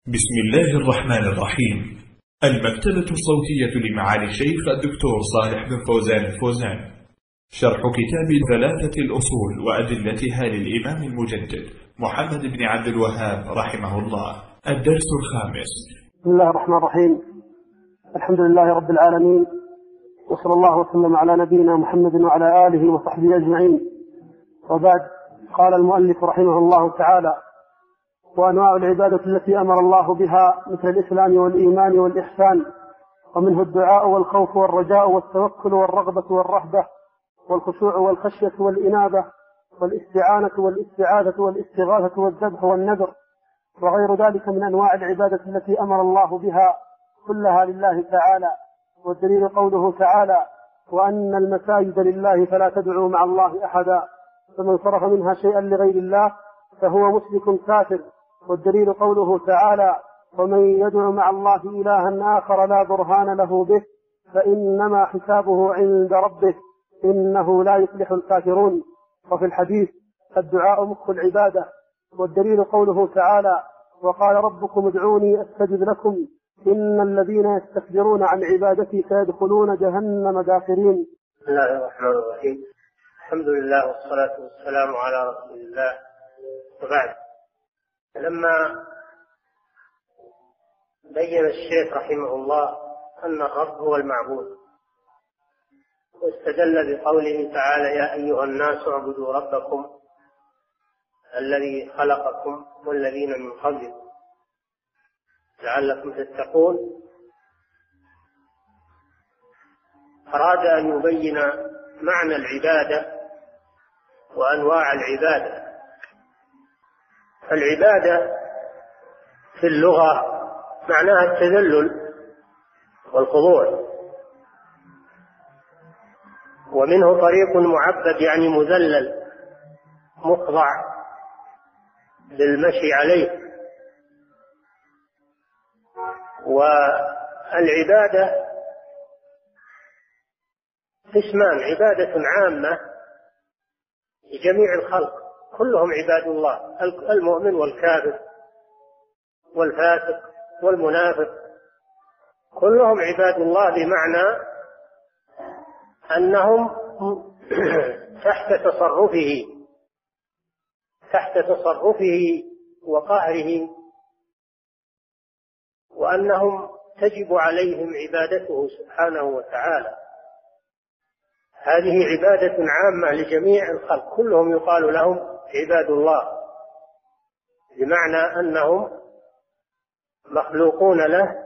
بسم الله الرحمن الرحيم. المكتبة الصوتية لمعالي الشيخ الدكتور صالح بن فوزان الفوزان، شرح كتاب ثلاثة الأصول وأدلتها للإمام المجدد محمد بن عبد الوهاب رحمه الله. الدرس الخامس. بسم الله الرحمن الرحيم. الحمد لله رب العالمين، وصلى الله وسلم على نبينا محمد وعلى آله وصحبه أجمعين، وبعد. قال المؤلف رحمه الله تعالى: وأنواع العبادة التي أمر الله بها مثل الإسلام والإيمان والإحسان، ومنه الدعاء والخوف والرجاء والتوكل والرغبة والرهبة والخشوع والخشية والإنابة والاستعانة والاستعاذة والاستغاثة والذبح والنذر وغير ذلك من أنواع العبادة التي أمر الله بها كلها لله تعالى. والدليل قوله تعالى: وأن المساجد لله فلا تدعوا مع الله أحدا، فمن صرف منها شيئا لغير الله فهو مشرك كافر. والدليل قوله تعالى: ومن يدعو مع الله إلها آخر لا برهان له به فإنما حسابه عند ربه إنه لا يفلح الكافرون. وفي الحديث: الدعاء مخ العبادة. والدليل قوله تعالى: وقال ربكم ادعوني أستجب لكم إن الذين يستكبرون عن عبادتي سيدخلون جهنم داخرين. بسم الله الرحمن الرحيم. الحمد لله والصلاة والسلام على رسول الله، وبعد. لما بين الشيخ رحمه الله أن الرب هو المعبود، واستدل بقوله تعالى: يا أيها الناس اعبدوا ربكم الذي خلقكم والذين من قبلكم لعلكم تتقون، أراد أن يبين معنى العبادة وأنواع العبادة. العبادة في اللغة معناها التذلل والخضوع، ومنه طريق معبد يعني مذلل مخضع للمشي عليه. والعبادة قسمان: عبادة عامة لجميع الخلق كلهم عباد الله، المؤمن والكافر والفاسق والمنافق كلهم عباد الله، بمعنى أنهم تحت تصرفه وقهره، وأنهم تجب عليهم عبادته سبحانه وتعالى. هذه عبادة عامة لجميع الخلق كلهم يقال لهم عباد الله، بمعنى أنهم مخلوقون له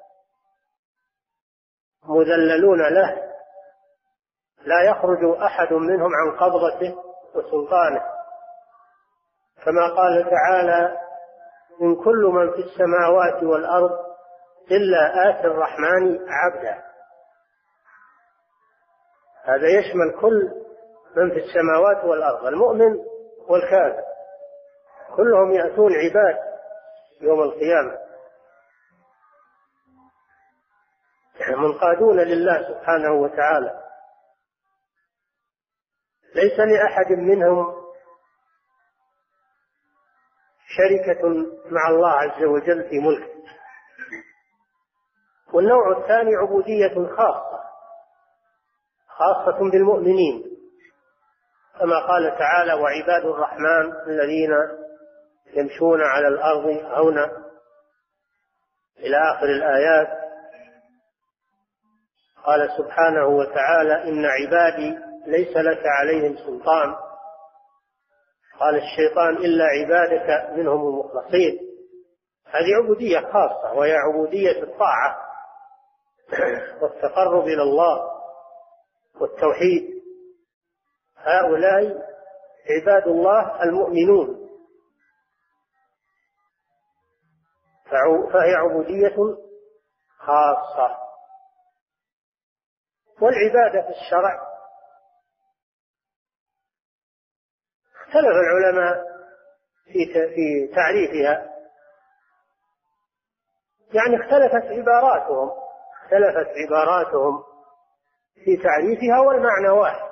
مذللون له، لا يخرج أحد منهم عن قبضته وسلطانه، كما قال تعالى: إن كل من في السماوات والأرض إلا آتي الرحمن عبدا. هذا يشمل كل من في السماوات والأرض، المؤمن والكافر كلهم يأتون عباد يوم القيامة، منقادون لله سبحانه وتعالى. ليس لأحد منهم شركة مع الله عز وجل في ملكه. والنوع الثاني عبودية خاصة بالمؤمنين، كما قال تعالى: وعباد الرحمن الذين يمشون على الأرض هونا، إلى آخر الآيات. قال سبحانه وتعالى: إن عبادي ليس لك عليهم سلطان. قال الشيطان: إلا عبادك منهم المخلصين. هذه عبودية خاصة، وهي عبودية الطاعة والتقرب إلى الله والتوحيد. هؤلاء عباد الله المؤمنون، فهي عبودية خاصة. والعبادة في الشرع اختلف العلماء في تعريفها، يعني اختلفت عباراتهم في تعريفها، والمعنى واحد.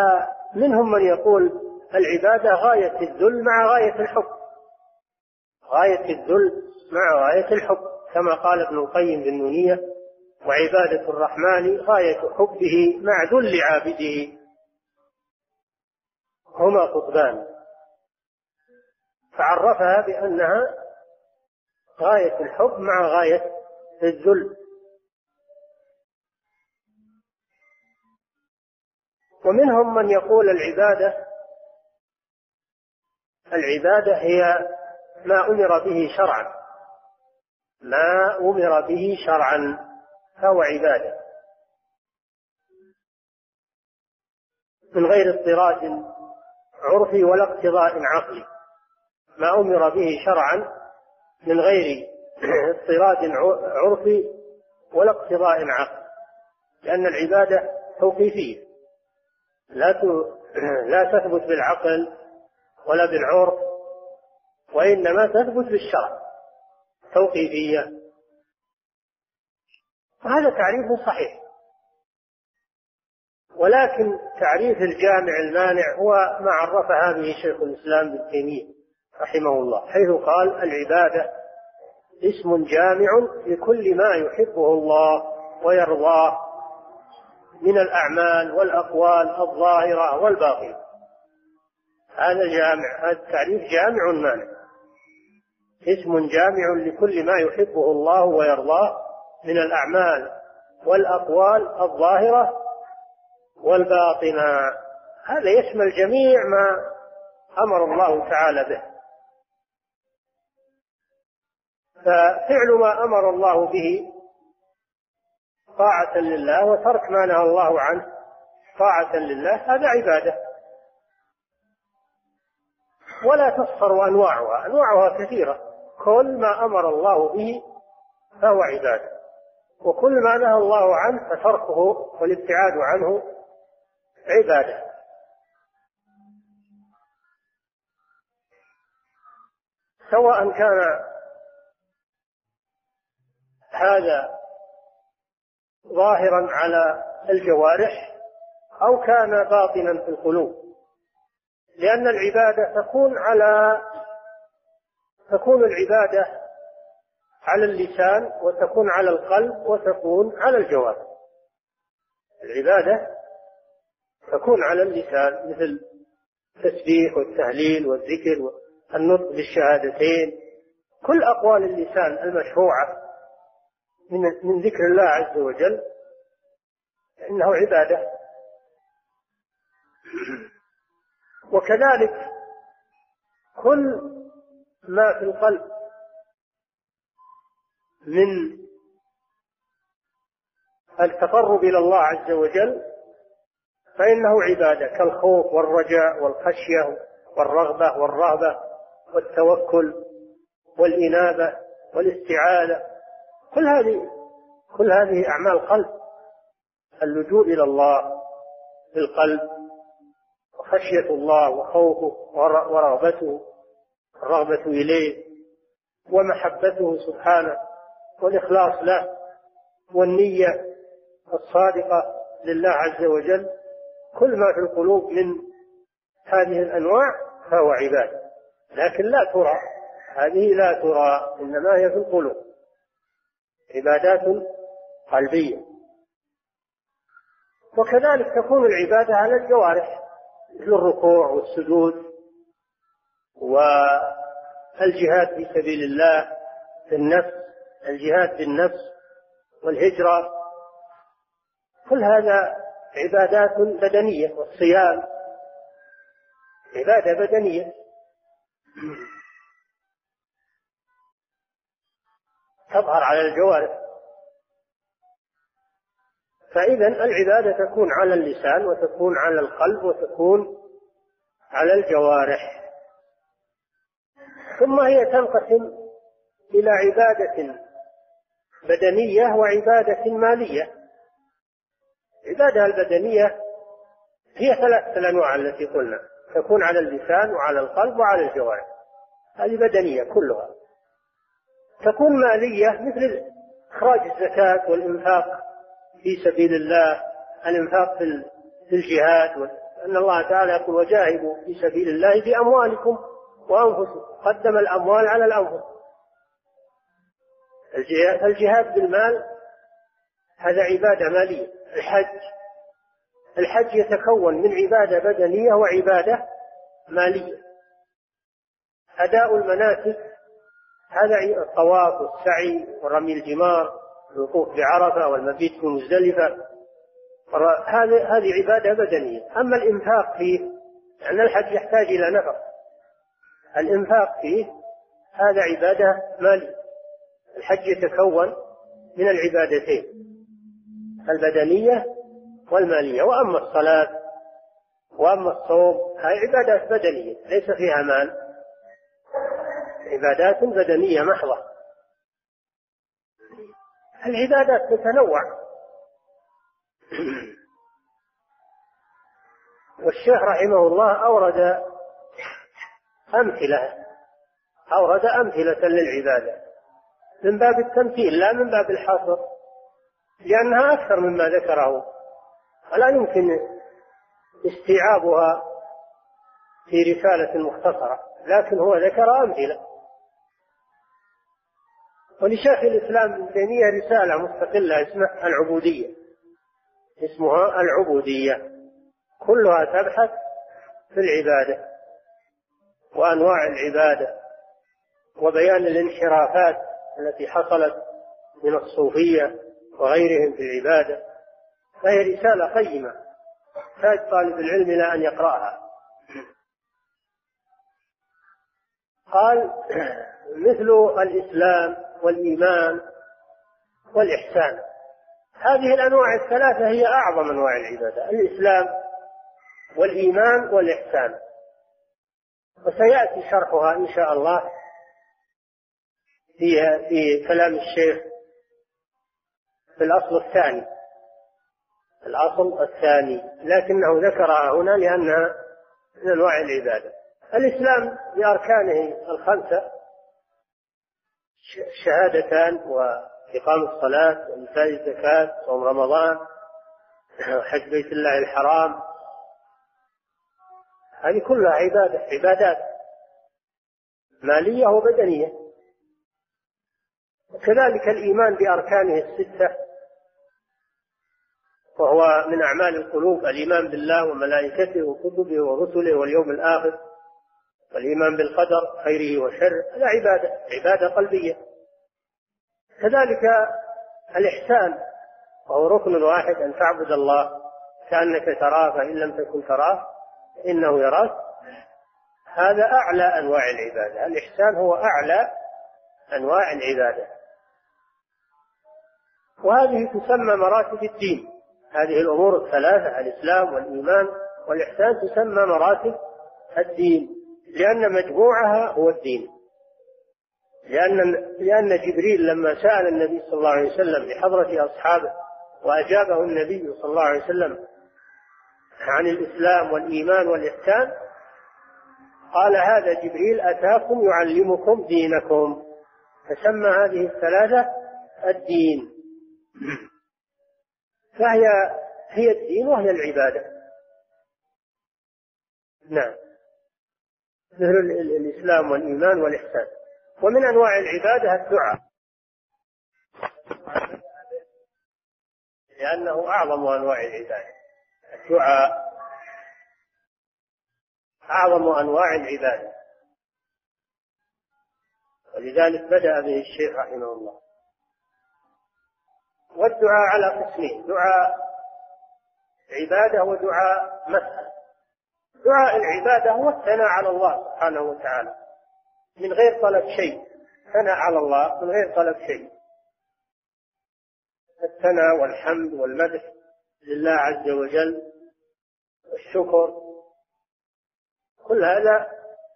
فمنهم من يقول العبادة غاية الذل مع غاية الحب، غاية الذل مع غاية الحب، كما قال ابن القيم بالنونية: وعبادة الرحمن غاية حبه مع ذل عابده، هما قطبان. فعرفها بأنها غاية الحب مع غاية الذل. ومنهم من يقول العبادة هي ما أمر به شرعا، ما أمر به شرعا فهو عبادة، من غير اضطراد عرفي ولا اقتضاء عقلي، ما أمر به شرعا من غير اضطراد عرفي ولا اقتضاء عقلي، لأن العبادة توقيفية لا تثبت بالعقل ولا بالعرف، وإنما تثبت بالشرع، توقيفية. وهذا تعريف صحيح، ولكن تعريف الجامع المانع هو ما عرفها به شيخ الإسلام ابن تيمية رحمه الله، حيث قال: العبادة اسم جامع لكل ما يحبه الله ويرضاه من الأعمال والأقوال الظاهرة والباطنة. هذا جامع، هذا التعريف جامع مانع، اسم جامع لكل ما يحبه الله ويرضاه من الأعمال والأقوال الظاهرة والباطنة. هذا يشمل جميع ما أمر الله تعالى به، ففعل ما أمر الله به طاعة لله، وترك ما نهى الله عنه طاعة لله، هذا عبادة. ولا تحصر أنواعها كثيرة، كل ما أمر الله به فهو عبادة، وكل ما نهى الله عنه فتركه والابتعاد عنه عبادة. سواء كان هذا ظاهرا على الجوارح أو كان باطنا في القلوب، لأن العبادة تكون العبادة على اللسان، وتكون على القلب، وتكون على الجوارح. العبادة تكون على اللسان مثل التسبيح والتهليل والذكر والنطق بالشهادتين، كل أقوال اللسان المشروعة من ذكر الله عز وجل إنه عبادة. وكذلك كل ما في القلب من التقرب إلى الله عز وجل فإنه عبادة، كالخوف والرجاء والخشية والرغبة والرهبة والتوكل والإنابة والاستعاذة، كل هذه أعمال قلب، اللجوء إلى الله بالقلب، وخشية الله وخوفه ورغبته، الرغبة إليه ومحبته سبحانه والإخلاص له والنية الصادقة لله عز وجل، كل ما في القلوب من هذه الأنواع فهو عبادة، لكن لا ترى، هذه لا ترى، إنما هي في القلوب، عبادات قلبية. وكذلك تكون العبادة على الجوارح مثل الركوع والسجود والجهاد في سبيل الله في النفس، الجهاد بالنفس والهجرة، كل هذا عبادات بدنية، والصيام عبادة بدنية. تظهر على الجوارح. فإذا العبادة تكون على اللسان، وتكون على القلب، وتكون على الجوارح. ثم هي تنقسم إلى عبادة بدنية وعبادة مالية. العبادة البدنية هي ثلاثة الأنواع التي قلنا، تكون على اللسان وعلى القلب وعلى الجوارح، هذه بدنية كلها. تكون مالية مثل إخراج الزكاة والإنفاق في سبيل الله، الإنفاق في الجهاد، أن الله تعالى يقول: وجاهدوا في سبيل الله بأموالكم وأنفسهم، قدم الأموال على الأنفس. الجهاد بالمال هذا عبادة مالية. الحج يتكون من عبادة بدنية وعبادة مالية. أداء المناسك هذا الطواف والسعي ورمي الجمار والوقوف بعرفة والمبيت في مزدلفة، هذه عبادة بدنية. أما الإنفاق فيه، لأن الحج يحتاج إلى نفق، الإنفاق فيه هذا عبادة مالية. الحج يتكون من العبادتين البدنية والمالية. وأما الصلاة وأما الصوم هذه عبادات بدنية ليس فيها مال، عبادات بدنية محضة. العبادات تتنوع. والشيخ رحمه الله أورد أمثلة للعبادة من باب التمثيل لا من باب الحصر، لأنها أكثر مما ذكره ولا يمكن استيعابها في رسالة مختصرة، لكن هو ذكر أمثلة. ولشيخ الإسلام ابن تيمية رسالة مستقلة اسمها العبودية، كلها تبحث في العبادة وأنواع العبادة وبيان الانحرافات التي حصلت من الصوفية وغيرهم في العبادة. فهي رسالة قيمة تحتاج طالب العلم إلى أن يقرأها. قال مثل الإسلام والإيمان والإحسان. هذه الأنواع الثلاثة هي أعظم أنواع العبادة، الإسلام والإيمان والإحسان، وسيأتي شرحها إن شاء الله في كلام الشيخ في الأصل الثاني، لكنه ذكرها هنا لأنها من أنواع العبادة. الإسلام بأركانه الخمسة، شهادتان وإقام الصلاة وإيتاء الزكاة وصوم رمضان وحج بيت الله الحرام، هذه كلها عبادات مالية وبدنية. وكذلك الإيمان بأركانه الستة، وهو من أعمال القلوب، الإيمان بالله وملائكته وكتبه ورسله واليوم الآخر، والإيمان بالقدر خيره وشره، هذا عبادة قلبية. كذلك الإحسان، وهو ركن واحد، أن تعبد الله كأنك تراه فإن لم تكن تراه إنه يراك. هذا أعلى أنواع العبادة، الإحسان هو أعلى أنواع العبادة، وهذه تسمى مراتب الدين. هذه الأمور الثلاثة الإسلام والإيمان والإحسان تسمى مراتب الدين، لأن مجموعها هو الدين. لأن جبريل لما سأل النبي صلى الله عليه وسلم بحضرة أصحابه وأجابه النبي صلى الله عليه وسلم عن الإسلام والإيمان والإحسان، قال هذا جبريل أتاكم يعلمكم دينكم، فسمى هذه الثلاثة الدين. فهي الدين وهي العبادة. نعم، مثل الإسلام والإيمان والإحسان. ومن أنواع العبادة الدعاء، لأنه أعظم أنواع العبادة. الدعاء أعظم أنواع العبادة، ولذلك بدأ به الشيخ رحمه الله. والدعاء على قسمين، دعاء عبادة ودعاء مسألة. دعاء العبادة هو الثناء على الله سبحانه وتعالى من غير طلب شيء، ثناء على الله من غير طلب شيء، الثناء والحمد والمدح لله عز وجل والشكر، كل هذا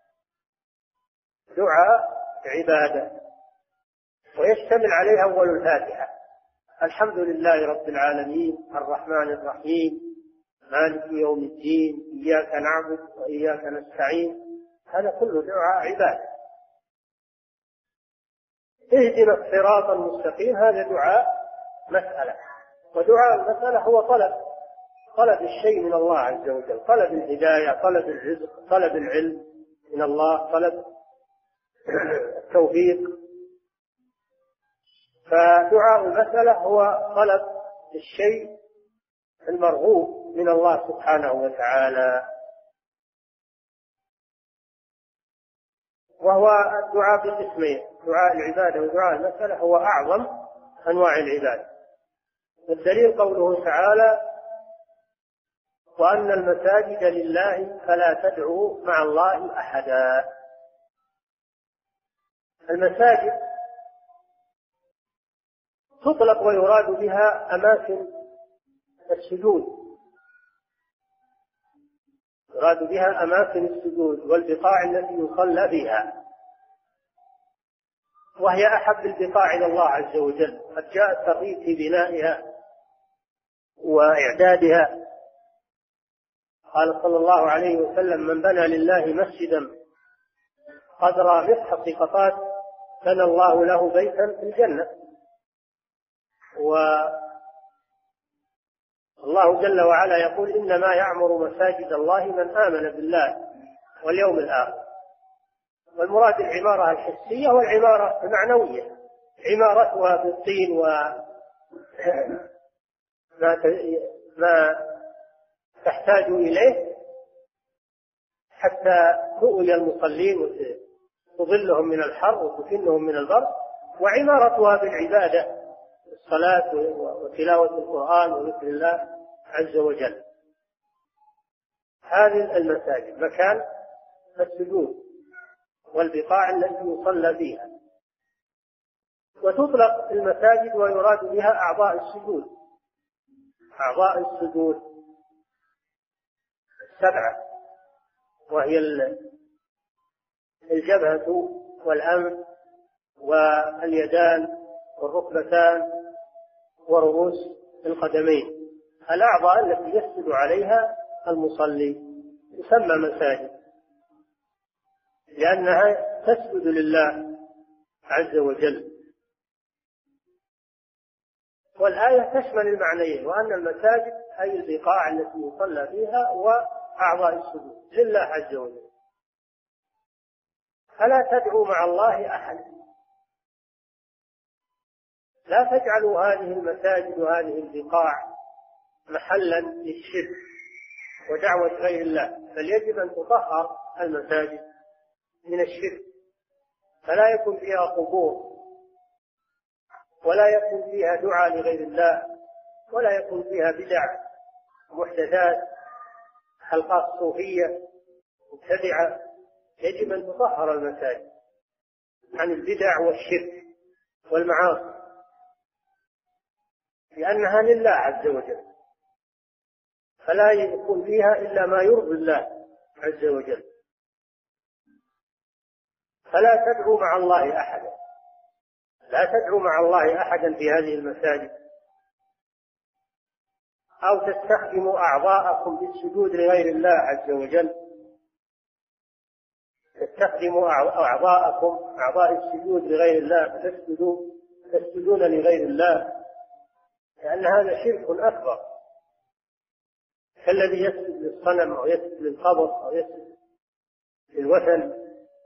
دعاء عبادة، ويشتمل عليه أول الفاتحة: الحمد لله رب العالمين الرحمن الرحيم مالك يوم الدين إياك نعبد وإياك نستعين. هذا كله دعاء عبادة. اهدنا الصراط المستقيم، هذا دعاء مسألة. ودعاء المسألة هو طلب الشيء من الله عز وجل، طلب الهداية، طلب الرزق، طلب العلم، من الله، طلب التوفيق. فدعاء المسألة هو طلب الشيء المرغوب من الله سبحانه وتعالى، وهو الدعاء بالاسمين، دعاء العبادة ودعاء المسألة هو أعظم أنواع العبادة. والدليل قوله تعالى: وأن المساجد لله فلا تدعوا مع الله أحدا. المساجد تطلق ويراد بها أماكن السجود، يراد بها أماكن السجود والبقاع التي يصلى بها، وهي أحب البقاع إلى الله عز وجل. قد جاء الترغيب في بنائها وإعدادها. قال صلى الله عليه وسلم: من بنى لله مسجدا قدر مصحف قطات بنى الله له بيتا في الجنة. والله جل وعلا يقول: إنما يعمر مساجد الله من آمن بالله واليوم الآخر. والمراد العمارة الحسية والعمارة المعنوية، عمارتها بالطين وما تحتاج إليه حتى تؤوي المصلين وتظلهم من الحر وتكنهم من البرد، وعمارتها بالعبادة، الصلاة وتلاوة القرآن وذكر الله عز وجل. هذه المساجد مكان السجود والبقاع التي يصلى فيها. وتطلق المساجد ويراد بها أعضاء السجود، أعضاء السجود 7، وهي الجبهة والأنف واليدان والركبتان ورؤوس القدمين، الأعضاء التي يسجد عليها المصلي تسمى مساجد، لأنها تسجد لله عز وجل. والآية تشمل المعنيين، وأن المساجد أي البقاع التي يصلى فيها وأعضاء السجود لله عز وجل. فلا تدعوا مع الله أحد، لا تجعلوا هذه المساجد وهذه البقاع محلا للشرك ودعوة غير الله، بل يجب أن تطهر المساجد من الشرك، فلا يكون فيها قبور، ولا يكون فيها دعاء لغير الله، ولا يكون فيها بدع محدثات، حلقات صوفية مبتدعة. يجب أن تطهر المساجد عن البدع والشرك والمعاصي، لأنها لله عز وجل، فلا يكون فيها إلا ما يرضي الله عز وجل. فلا تدعوا مع الله أحدا، لا تدعوا مع الله أحدا في هذه المساجد، أو تستخدموا أعضاءكم بالسجود لغير الله عز وجل، تستخدموا أعضاءكم أعضاء السجود لغير الله، تسجدون لغير الله، لأن هذا شرك أكبر، كالذي يسجد للصنم أو يسجد للقبر أو يسجد للوثن،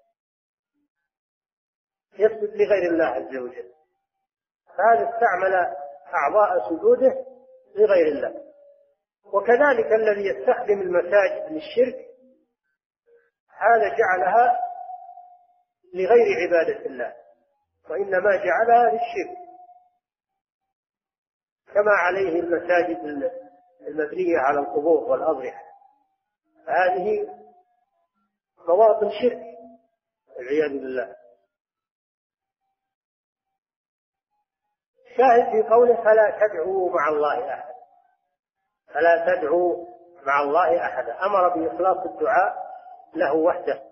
يسجد لغير الله عز وجل. فهذا استعمل أعضاء سجوده لغير الله. وكذلك الذي يستخدم المساجد للشرك، هذا جعلها لغير عبادة الله، وإنما جعلها للشرك، كما عليه المساجد المبنية على القبور والأضرحة، هذه مواطن شرك والعياذ بالله. شاهد في قوله: فلا تدعوا مع الله أحد، فلا تدعوا مع الله أحدا، أمر بإخلاص الدعاء له وحده.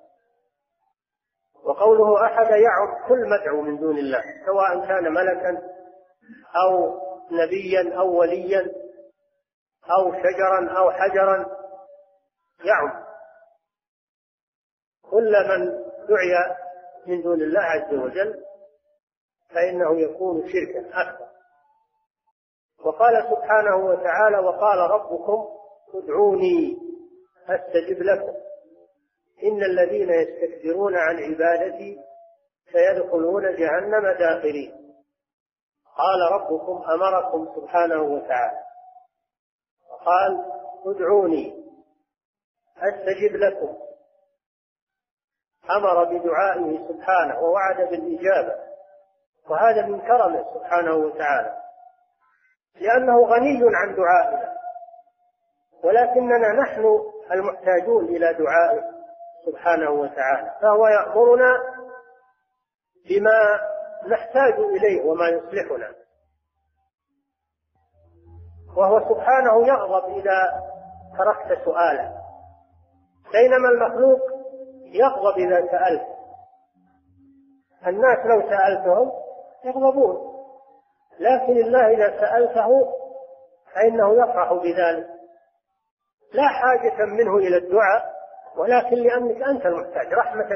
وقوله أحد يعم كل مدعو من دون الله، سواء كان ملكا أو نبيا أو وليا أو شجرا أو حجرا، يعم كل من دعي من دون الله عز وجل، فإنه يكون شركا أكبر. وقال سبحانه وتعالى: وقال ربكم ادعوني أستجب لكم إن الذين يستكبرون عن عبادتي سيدخلون جهنم داخرين. قال ربكم أمركم سبحانه وتعالى وقال ادعوني أستجب لكم. أمر بدعائه سبحانه ووعد بالإجابة، وهذا من كرمه سبحانه وتعالى، لأنه غني عن دعائنا، ولكننا نحن المحتاجون إلى دعائه سبحانه وتعالى، فهو يأمرنا بما نحتاج إليه وما يصلحنا. وهو سبحانه يغضب إذا تركت سؤاله، بينما المخلوق يغضب إذا سألت. الناس لو سألتهم يغضبون، لكن الله إذا سألته فإنه يفرح بذلك، لا حاجة منه إلى الدعاء، ولكن لأنك أنت المحتاج،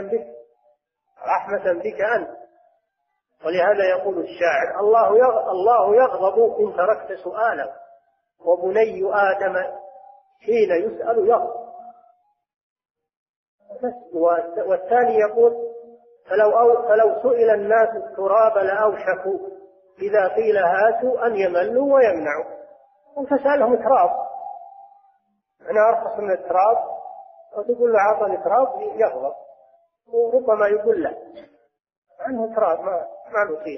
رحمة بك أنت. ولهذا يقول الشاعر: الله يغضب إن تركت سؤاله، وبني آدم حين يسأل يغضب. والثاني يقول: فلو سئل الناس التراب لأوشكوا إذا قيل هاتوا أن يملوا ويمنعوا. أنت تسألهم تراب، أنا أرخص من التراب، وتقول له عطني تراب يغضب، وربما يقول له عنه تراب ما نصير.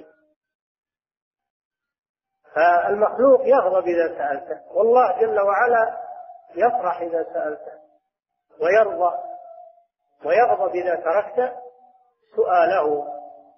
فالمخلوق يغضب إذا سألته، والله جل وعلا يفرح إذا سألته ويرضى ويغضب إذا تركت سؤاله.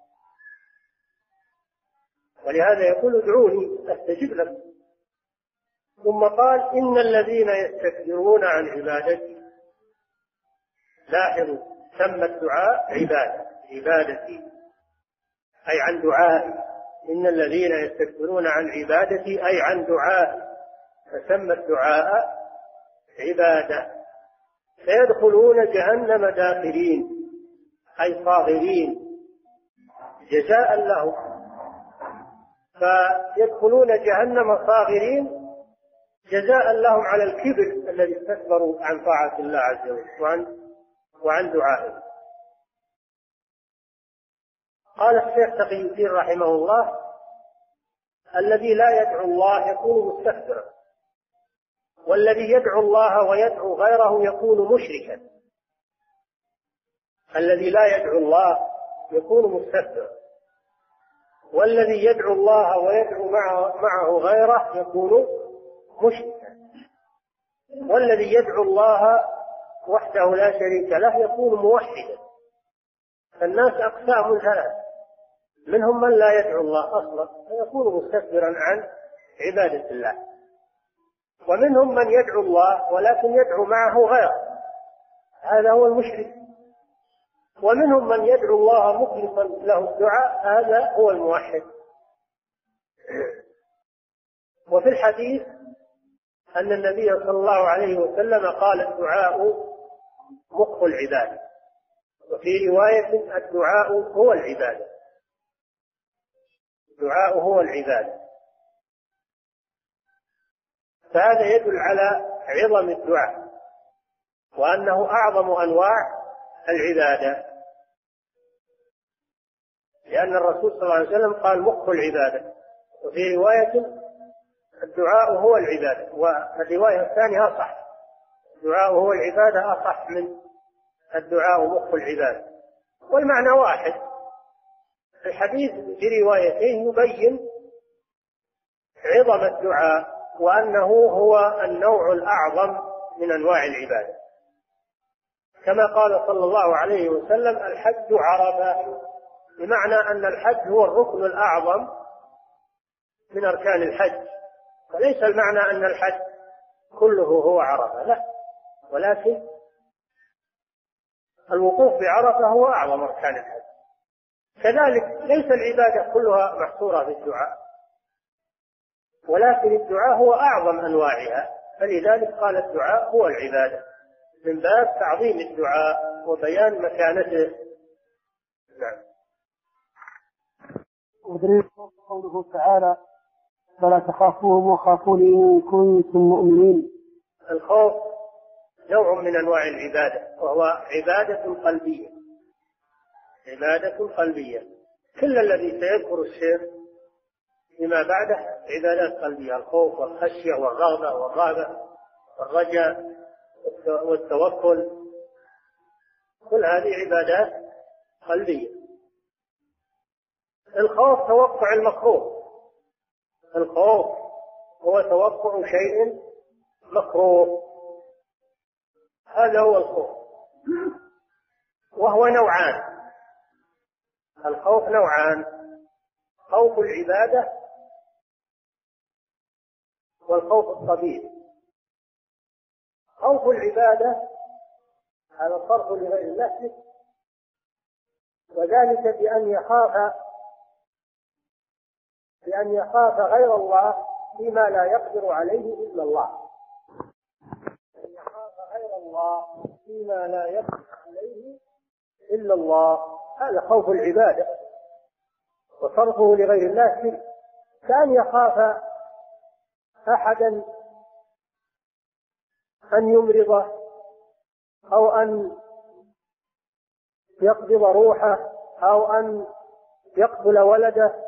ولهذا يقول: ادعوني أستجب لكم. ثم قال: إن الذين يستكبرون عن عبادتي. لاحظوا، سمى الدعاء عبادتي أي عن دعائي. إن الذين يستكبرون عن عبادتي أي عن دعائي، فسمى الدعاء عبادة. سيدخلون جهنم داخرين أي صاغرين جزاء لهم، فيدخلون جهنم صاغرين جزاء لهم على الكبر الذي استكبروا عن طاعة الله عز وجل وعن دعائه. قال الشيخ تقي الدين رحمه الله: الذي لا يدعو الله يكون مستكبرا، والذي يدعو الله ويدعو غيره يكون مشركا. الذي لا يدعو الله يكون مستكبرا، والذي يدعو الله ويدعو معه غيره يكون مشركا، والذي يدعو الله وحده لا شريك له يكون موحدا. فالناس أقسام ثلاث: منهم من لا يدعو الله أصلا فيكون مستكبرا عن عبادة الله، ومنهم من يدعو الله ولكن يدعو معه غيره، هذا هو المشرك، ومنهم من يدعو الله مخلصا له الدعاء، هذا هو الموحد. وفي الحديث أن النبي صلى الله عليه وسلم قال: الدعاء مخ العبادة، وفي رواية: الدعاء هو العبادة. الدعاء هو العبادة. فهذا يدل على عظم الدعاء وأنه أعظم أنواع العبادة، لأن الرسول صلى الله عليه وسلم قال: مخ العبادة، وفي رواية: الدعاء هو العبادة. والرواية الثانية أصح: الدعاء هو العبادة أصح من الدعاء مخ العبادة، والمعنى واحد. الحديث في روايتين يبين عظم الدعاء وأنه هو النوع الأعظم من أنواع العبادة، كما قال صلى الله عليه وسلم: الحج عرفة، بمعنى أن الحج هو الركن الأعظم من أركان الحج. فليس المعنى أن الحج كله هو عرفة، لا، ولكن الوقوف بعرفة هو أعظم أركان الحج. كذلك ليس العبادة كلها محصورة في الدعاء، ولكن الدعاء هو أعظم أنواعها، فلذلك قال: الدعاء هو العبادة، من باب تعظيم الدعاء وبيان مكانته. نعم. ودليل قوله تعالى: فلا تخافوهم وخافوني إن كنتم مؤمنين. الخوف نوع من أنواع العبادة، وهو عبادة قلبية. عبادة قلبية. كل الذي سيذكر الشيخ فيما بعده عبادات قلبية: الخوف والخشية والرغبة والرهبة والرجاء والتوكل، كل هذه عبادات قلبية. الخوف توقع المكروه، الخوف هو توقع شيء مكروه، هذا هو الخوف، وهو نوعان. الخوف نوعان: خوف العبادة والخوف الطبيعي. خوف العبادة هذا صرف لغير الله، وذلك بأن يخاف غير الله فيما لا يقدر عليه إلا الله. أن يخاف غير الله فيما لا يقدر عليه إلا الله، هذا خوف العبادة. وصرفه لغير الله شرك، كأن يخاف أحدا أن يمرضه أو أن يقبض روحه أو أن يقتل ولده،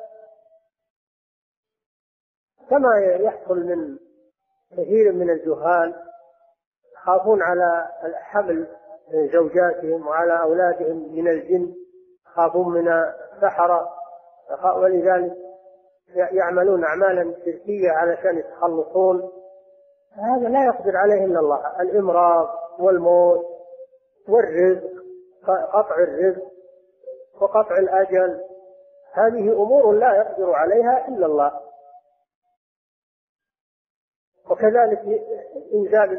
كما يحصل من كثير من الجهال يخافون على الحمل من زوجاتهم وعلى أولادهم من الجن، يخافون من السحرة، ولذلك يعملون أعمالا شركية علشان يتخلصون. هذا لا يقدر عليه إلا الله. الإمراض والموت والرزق، قطع الرزق وقطع الأجل، هذه أمور لا يقدر عليها إلا الله. وكذلك إنزال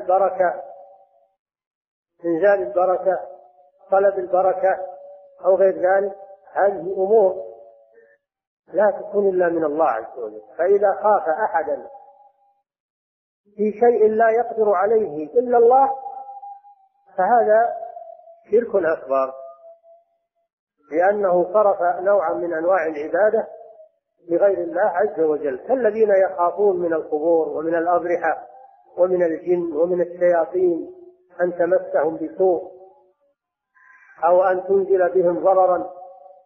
البركة، طلب البركة أو غير ذلك، هذه أمور لا تكون إلا من الله عز وجل. فإذا خاف أحدا في شيء لا يقدر عليه إلا الله فهذا شرك أكبر، لأنه صرف نوعا من أنواع العبادة لغير الله عز وجل، كالذين يخافون من القبور ومن الأضرحة ومن الجن ومن الشياطين أن تمسهم بسوء أو أن تنزل بهم ضررا،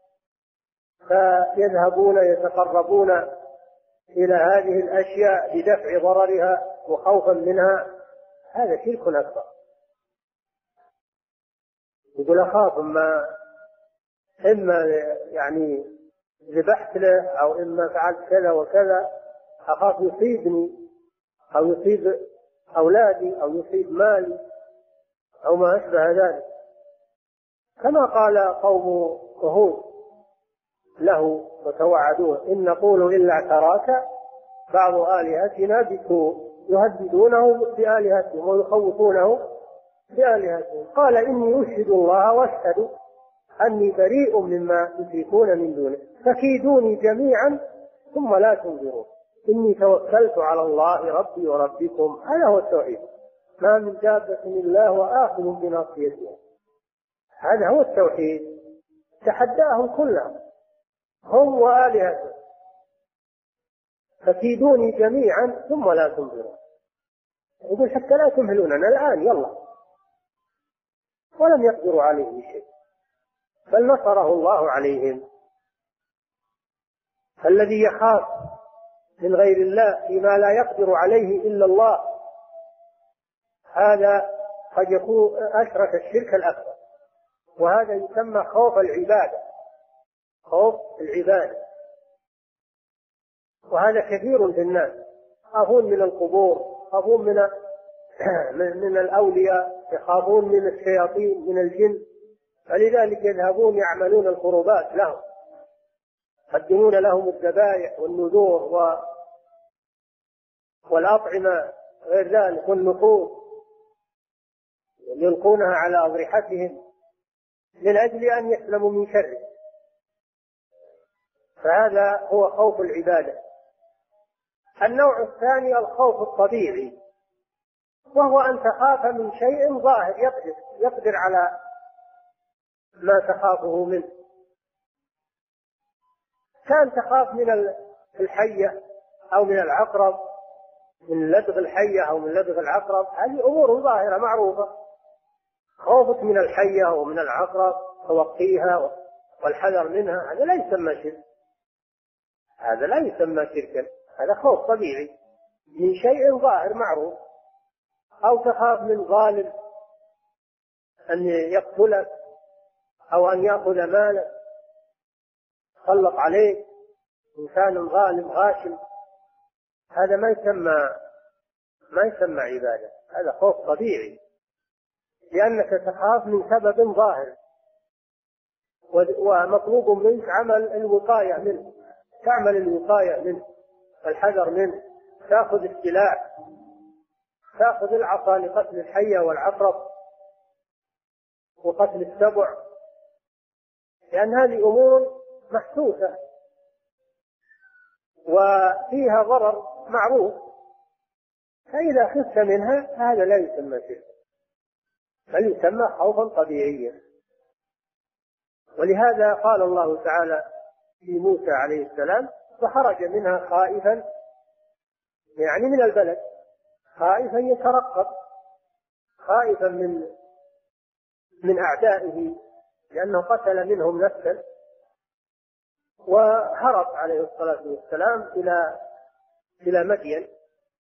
فيذهبون يتقربون إلى هذه الأشياء بدفع ضررها وخوفا منها. هذا شرك أكبر. يقول أخاف إما يعني ذبحت له أو إما فعلت كذا وكذا، أخاف يصيبني أو يصيب أولادي أو يصيب مالي أو ما أشبه ذلك، كما قال قوم هود له وتوعدوه: إن نقول إلا اعتراك بعض آلهتنا بسوء يهددونه بآلهتهم ويخوفونه بآلهتهم، قال إني أشهد الله واشهد أني بريء مما تشركون من دونه فكيدوني جميعا ثم لا تنظرون إني توكلت على الله ربي وربكم. هذا هو التوحيد. ما من دابة إلا هو آخذ بناصيتها، هذا هو التوحيد. تحداهم كلهم هم وآلهتهم فكيدوني جميعا ثم لا تنظرون. يقول حتى لا تمهلوننا الآن يلا، ولم يقدروا عليه شيء، بل نصره الله عليهم. الذي يخاف من غير الله فيما لا يقدر عليه إلا الله هذا قد يكون أشرك الشرك الأكبر، وهذا يسمى خوف العبادة. خوف العبادة، وهذا كثير في الناس، يخافون من القبور، يخافون من الأولياء، يخافون من الشياطين من الجن، فلذلك يذهبون يعملون القربات لهم، يقدمون لهم الذبائح والنذور والأطعمة غير ذلك والنفوس، يلقونها على أضرحتهم من أجل أن يسلموا من شره. فهذا هو خوف العبادة. النوع الثاني الخوف الطبيعي، وهو أن تخاف من شيء ظاهر يقدر على ما تخافه منه، كان تخاف من الحية أو من العقرب، من لدغ الحية أو من لدغ العقرب، هذه أمور ظاهرة معروفة خوفك من الحية ومن العقرب توقيها والحذر منها، هذا لا يسمى شرك، هذا لا يسمى شركا، هذا خوف طبيعي من شيء ظاهر معروف. أو تخاف من ظالم أن يقتلك أو أن يأخذ مالك، يسلط عليك إنسان ظالم غاشم، هذا ما يسمى عبادة، هذا خوف طبيعي، لأنك تخاف من سبب ظاهر، ومطلوب منك عمل الوقاية منه، تعمل الوقاية منه والحذر منه، تأخذ السلاح، تأخذ العصا لقتل الحية والعقرب وقتل السبع، لأن هذه أمور محسوسة وفيها ضرر معروف، فإذا خفت منها هذا لا يسمى شرك، بل يسمى خوفا طبيعيا. ولهذا قال الله تعالى في موسى عليه السلام: فخرج منها خائفا، يعني من البلد، خائفا يترقب، خائفا من أعدائه، لأنه قتل منهم نفسا، وهرب عليه الصلاة والسلام إلى مدين،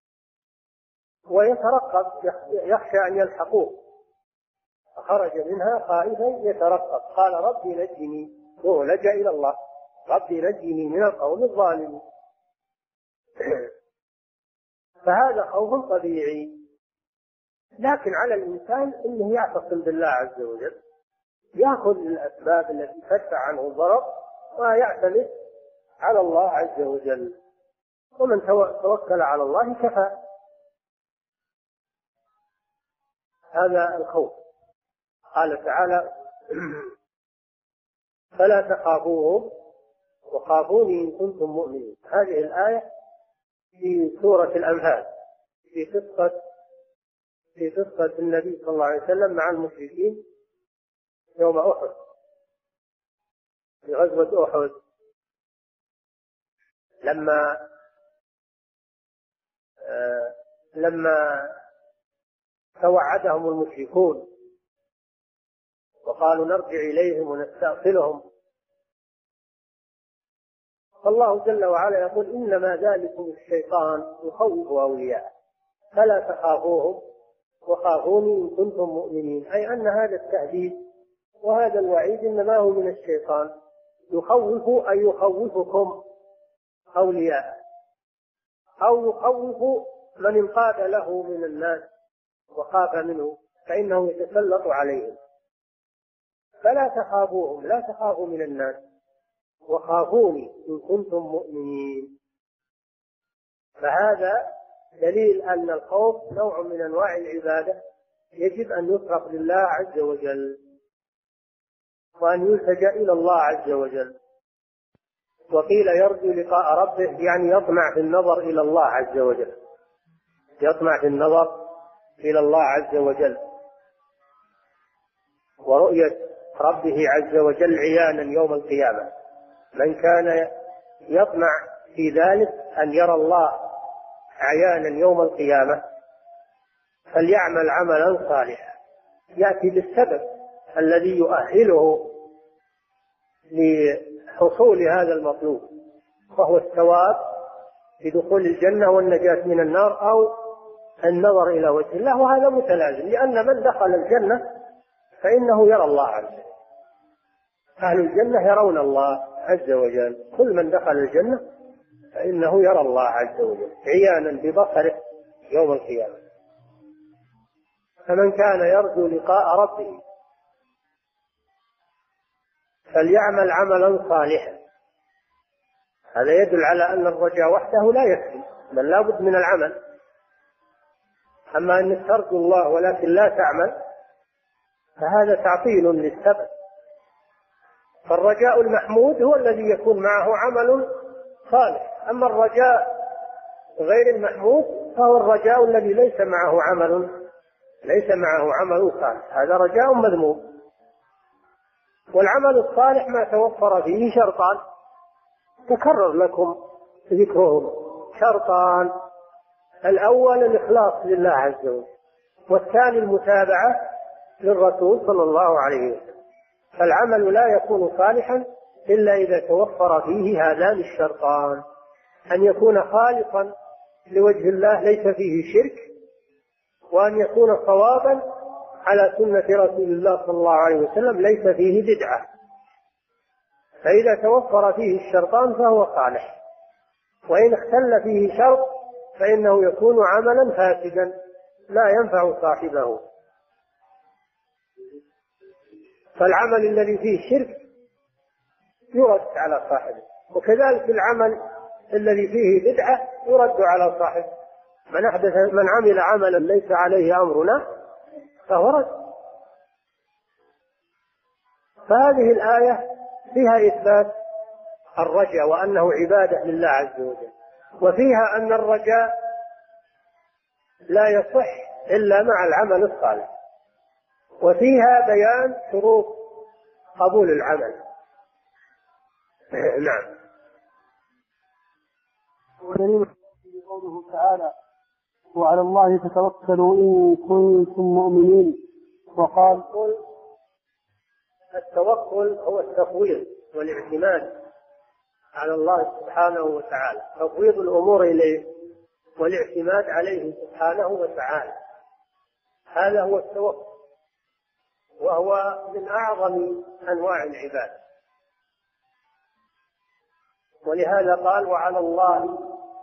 ويترقب يخشى أن يلحقوه، فخرج منها خائفا يترقب، قال ربي نجني، وهو لجأ إلى الله، ربي نجني من القوم الظالمين. فهذا خوف طبيعي، لكن على الإنسان أنه يعتصم بالله عز وجل، يأخذ الأسباب التي تدفع عنه الضرر ويعتمد على الله عز وجل، ومن توكل على الله كفى. هذا الخوف. قال تعالى: فلا تخافوهم وخافوني إن كنتم مؤمنين. هذه الآية في سورة الأنفال في قصة النبي صلى الله عليه وسلم مع المشركين يوم أحد، في غزوة أحد، لما توعدهم المشركون وقالوا نرجع إليهم ونستأصلهم، فالله جل وعلا يقول: إنما ذلكم الشيطان يخوف أولياءه فلا تخافوهم وخافوني إن كنتم مؤمنين. أي أن هذا التهديد وهذا الوعيد إنما هو من الشيطان، يخوف أي يخوفكم أولياءه، أو يخوف من انقاد له من الناس وخاف منه فإنه يتسلط عليهم. فلا تخافوهم، لا تخافوا من الناس، وخافوني إن كنتم مؤمنين. فهذا دليل أن الخوف نوع من أنواع العبادة يجب أن يصرف لله عز وجل، وأن يلتجأ إلى الله عز وجل. وقيل يرجو لقاء ربه، يعني يطمع في النظر إلى الله عز وجل، يطمع في النظر إلى الله عز وجل ورؤية ربه عز وجل عيانا يوم القيامة. من كان يطمع في ذلك أن يرى الله عيانا يوم القيامة فليعمل عملا صالحا يأتي بالسبب الذي يؤهله لحصول هذا المطلوب، وهو الثواب بدخول الجنة والنجاة من النار، أو النظر إلى وجه الله. وهذا متلازم، لأن من دخل الجنة فإنه يرى الله عز وجل، أهل الجنة يرون الله عز وجل، كل من دخل الجنة فإنه يرى الله عز وجل عيانا ببصره يوم القيامة. فمن كان يرجو لقاء ربه فليعمل عملا صالحا. هذا يدل على أن الرجاء وحده لا يكفي، بل لا بد من العمل. أما أن ترجو الله ولكن لا تعمل فهذا تعطيل للسبب. فالرجاء المحمود هو الذي يكون معه عمل صالح، أما الرجاء غير المحمود فهو الرجاء الذي ليس معه عمل صالح، هذا رجاء مذموم. والعمل الصالح ما توفر فيه شرطان تكرر لكم ذكرهم، شرطان: الأول الإخلاص لله عز وجل، والثاني المتابعة للرسول صلى الله عليه وسلم. فالعمل لا يكون صالحا إلا إذا توفر فيه هذان الشرطان: أن يكون خالصا لوجه الله ليس فيه شرك، وأن يكون صوابا على سنة رسول الله صلى الله عليه وسلم ليس فيه بدعة. فإذا توفر فيه الشرطان فهو صالح، وإن اختل فيه شرط فإنه يكون عملا فاسدا لا ينفع صاحبه. فالعمل الذي فيه شرك يرد على صاحبه، وكذلك العمل الذي فيه بدعة يرد على صاحبه. من عمل عملا ليس عليه أمرنا فهو رد. فهذه الآية فيها إثبات الرجاء وأنه عبادة لله عز وجل، وفيها أن الرجاء لا يصح إلا مع العمل الصالح، وفيها بيان شروط قبول العمل. نعم. ودليل قوله تعالى: وعلى الله فتوكلوا إن كنتم مؤمنين. وقال: التوكل هو التفويض والاعتماد على الله سبحانه وتعالى، تفويض الأمور إليه والاعتماد عليه سبحانه وتعالى، هذا هو التوكل، وهو من أعظم أنواع العبادة. ولهذا قال: وعلى الله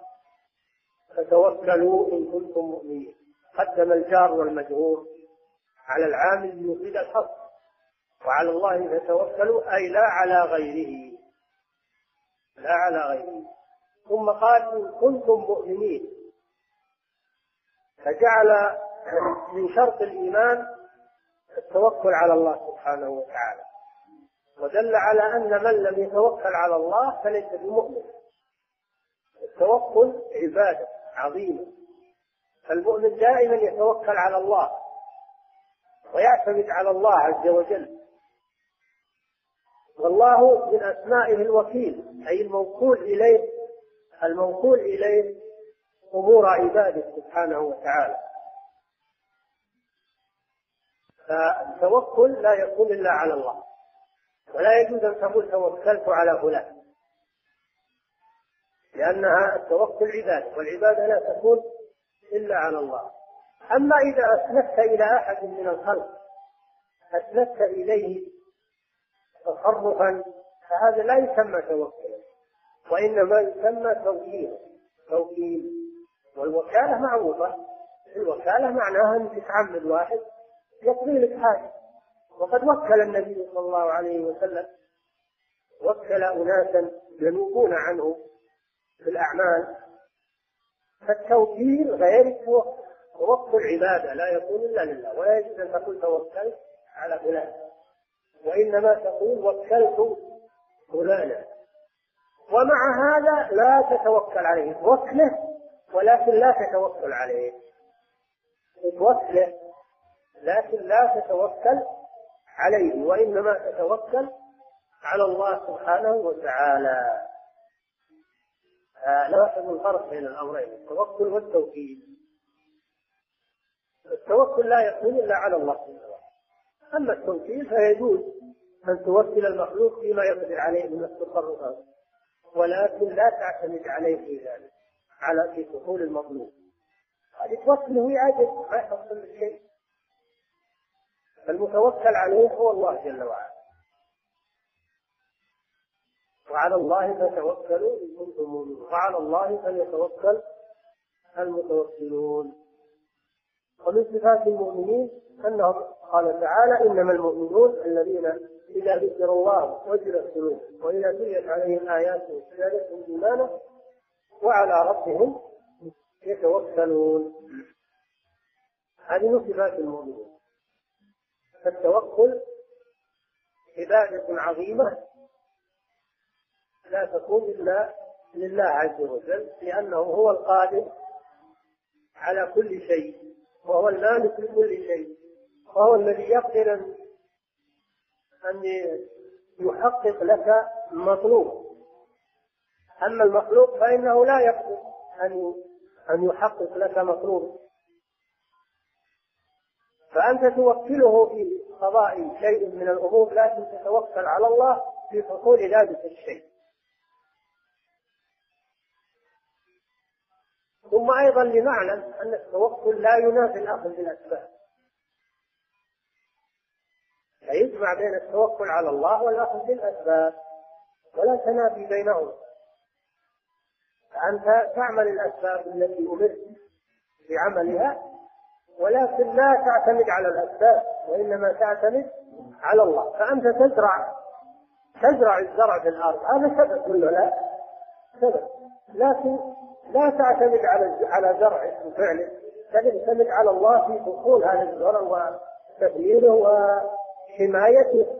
فتوكلوا إن كنتم مؤمنين. قدم الجار والمجرور على العامل ليفيد الحصر، وعلى الله فتوكلوا أي لا على غيره، لا على غيره. ثم قال: إن كنتم مؤمنين، فجعل من شرط الإيمان التوكل على الله سبحانه وتعالى، ودل على أن من لم يتوكل على الله فليس بمؤمن. التوكل عبادة عظيمة، فالمؤمن دائما يتوكل على الله ويعتمد على الله عز وجل. والله من أسمائه الوكيل، أي الموكول إليه أمور عباده سبحانه وتعالى. فالتوكل لا يكون إلا على الله، ولا يجوز أن تقول توكلت على فلان، لأنها التوكل عبادة، والعبادة لا تكون إلا على الله. أما إذا أسندت إلى أحد من الخلق، أسندت إليه تصرفا، فهذا لا يسمى توكلا، وإنما يسمى توكيل. والوكالة معروفة، الوكالة معناها أن تتعمد واحد يقضي لك حاجة، وقد وكل النبي صلى الله عليه وسلم، وكل أناسا ينوبون عنه في الأعمال. فالتوكيل غير التوكل، توكل عبادة لا يكون إلا لله، ولا يجوز أن تقول توكلت على فلان، وإنما تقول وكلت فلانا. ومع هذا لا تتوكل عليه، توكله ولكن لا تتوكل عليه، توكله لكن لا تتوكل عليه، وإنما تتوكل على الله سبحانه وتعالى. لاحظوا الفرق بين الأمرين، التوكل والتوكيل. التوكل لا يكون إلا على الله سبحانه وتعالى، أما التوكيل فيجوز أن توكل المخلوق فيما يقدر عليه من التصرفات، ولكن لا تعتمد عليه في ذلك في حصول المطلوب. هذه توكله يعجز ما يحصل شيء. المتوكل عليه هو الله جل وعلا. وعلى الله فتوكلوا إن كنتم مؤمنين، وعلى الله فليتوكل المتوكلون. ومن صفات المؤمنين أنهم قال تعالى: إنما المؤمنون الذين إذا ذكر الله وجلت قلوبهم وإذا تليت عليهم آياته زادتهم إيمانا وعلى ربهم يتوكلون. هذه من صفات المؤمنين. فالتوكل عبادة عظيمة لا تكون إلا لله عز وجل، لأنه هو القادر على كل شيء، وهو المالك لكل شيء، وهو الذي يقدر أن يحقق لك مطلوب. أما المخلوق فإنه لا يقدر أن يحقق لك مطلوب. فأنت توكله في قضاء شيء من الأمور، لكن تتوكل على الله في حصول ذلك الشيء. ثم أيضا لنعلم أن التوكل لا ينافي الأخذ بالأسباب، فيجمع بين التوكل على الله والأخذ بالأسباب ولا تنافي بينهما. فأنت تعمل الأسباب التي أمرت بعملها، ولكن لا تعتمد على الأسباب وإنما تعتمد على الله. فأنت تزرع الزرع في الأرض، هذا سبب ولا لا؟ سبب، لكن لا تعتمد على زرعه وفعله، تعتمد على الله في حصول هذا الزرع وتدميره وحمايته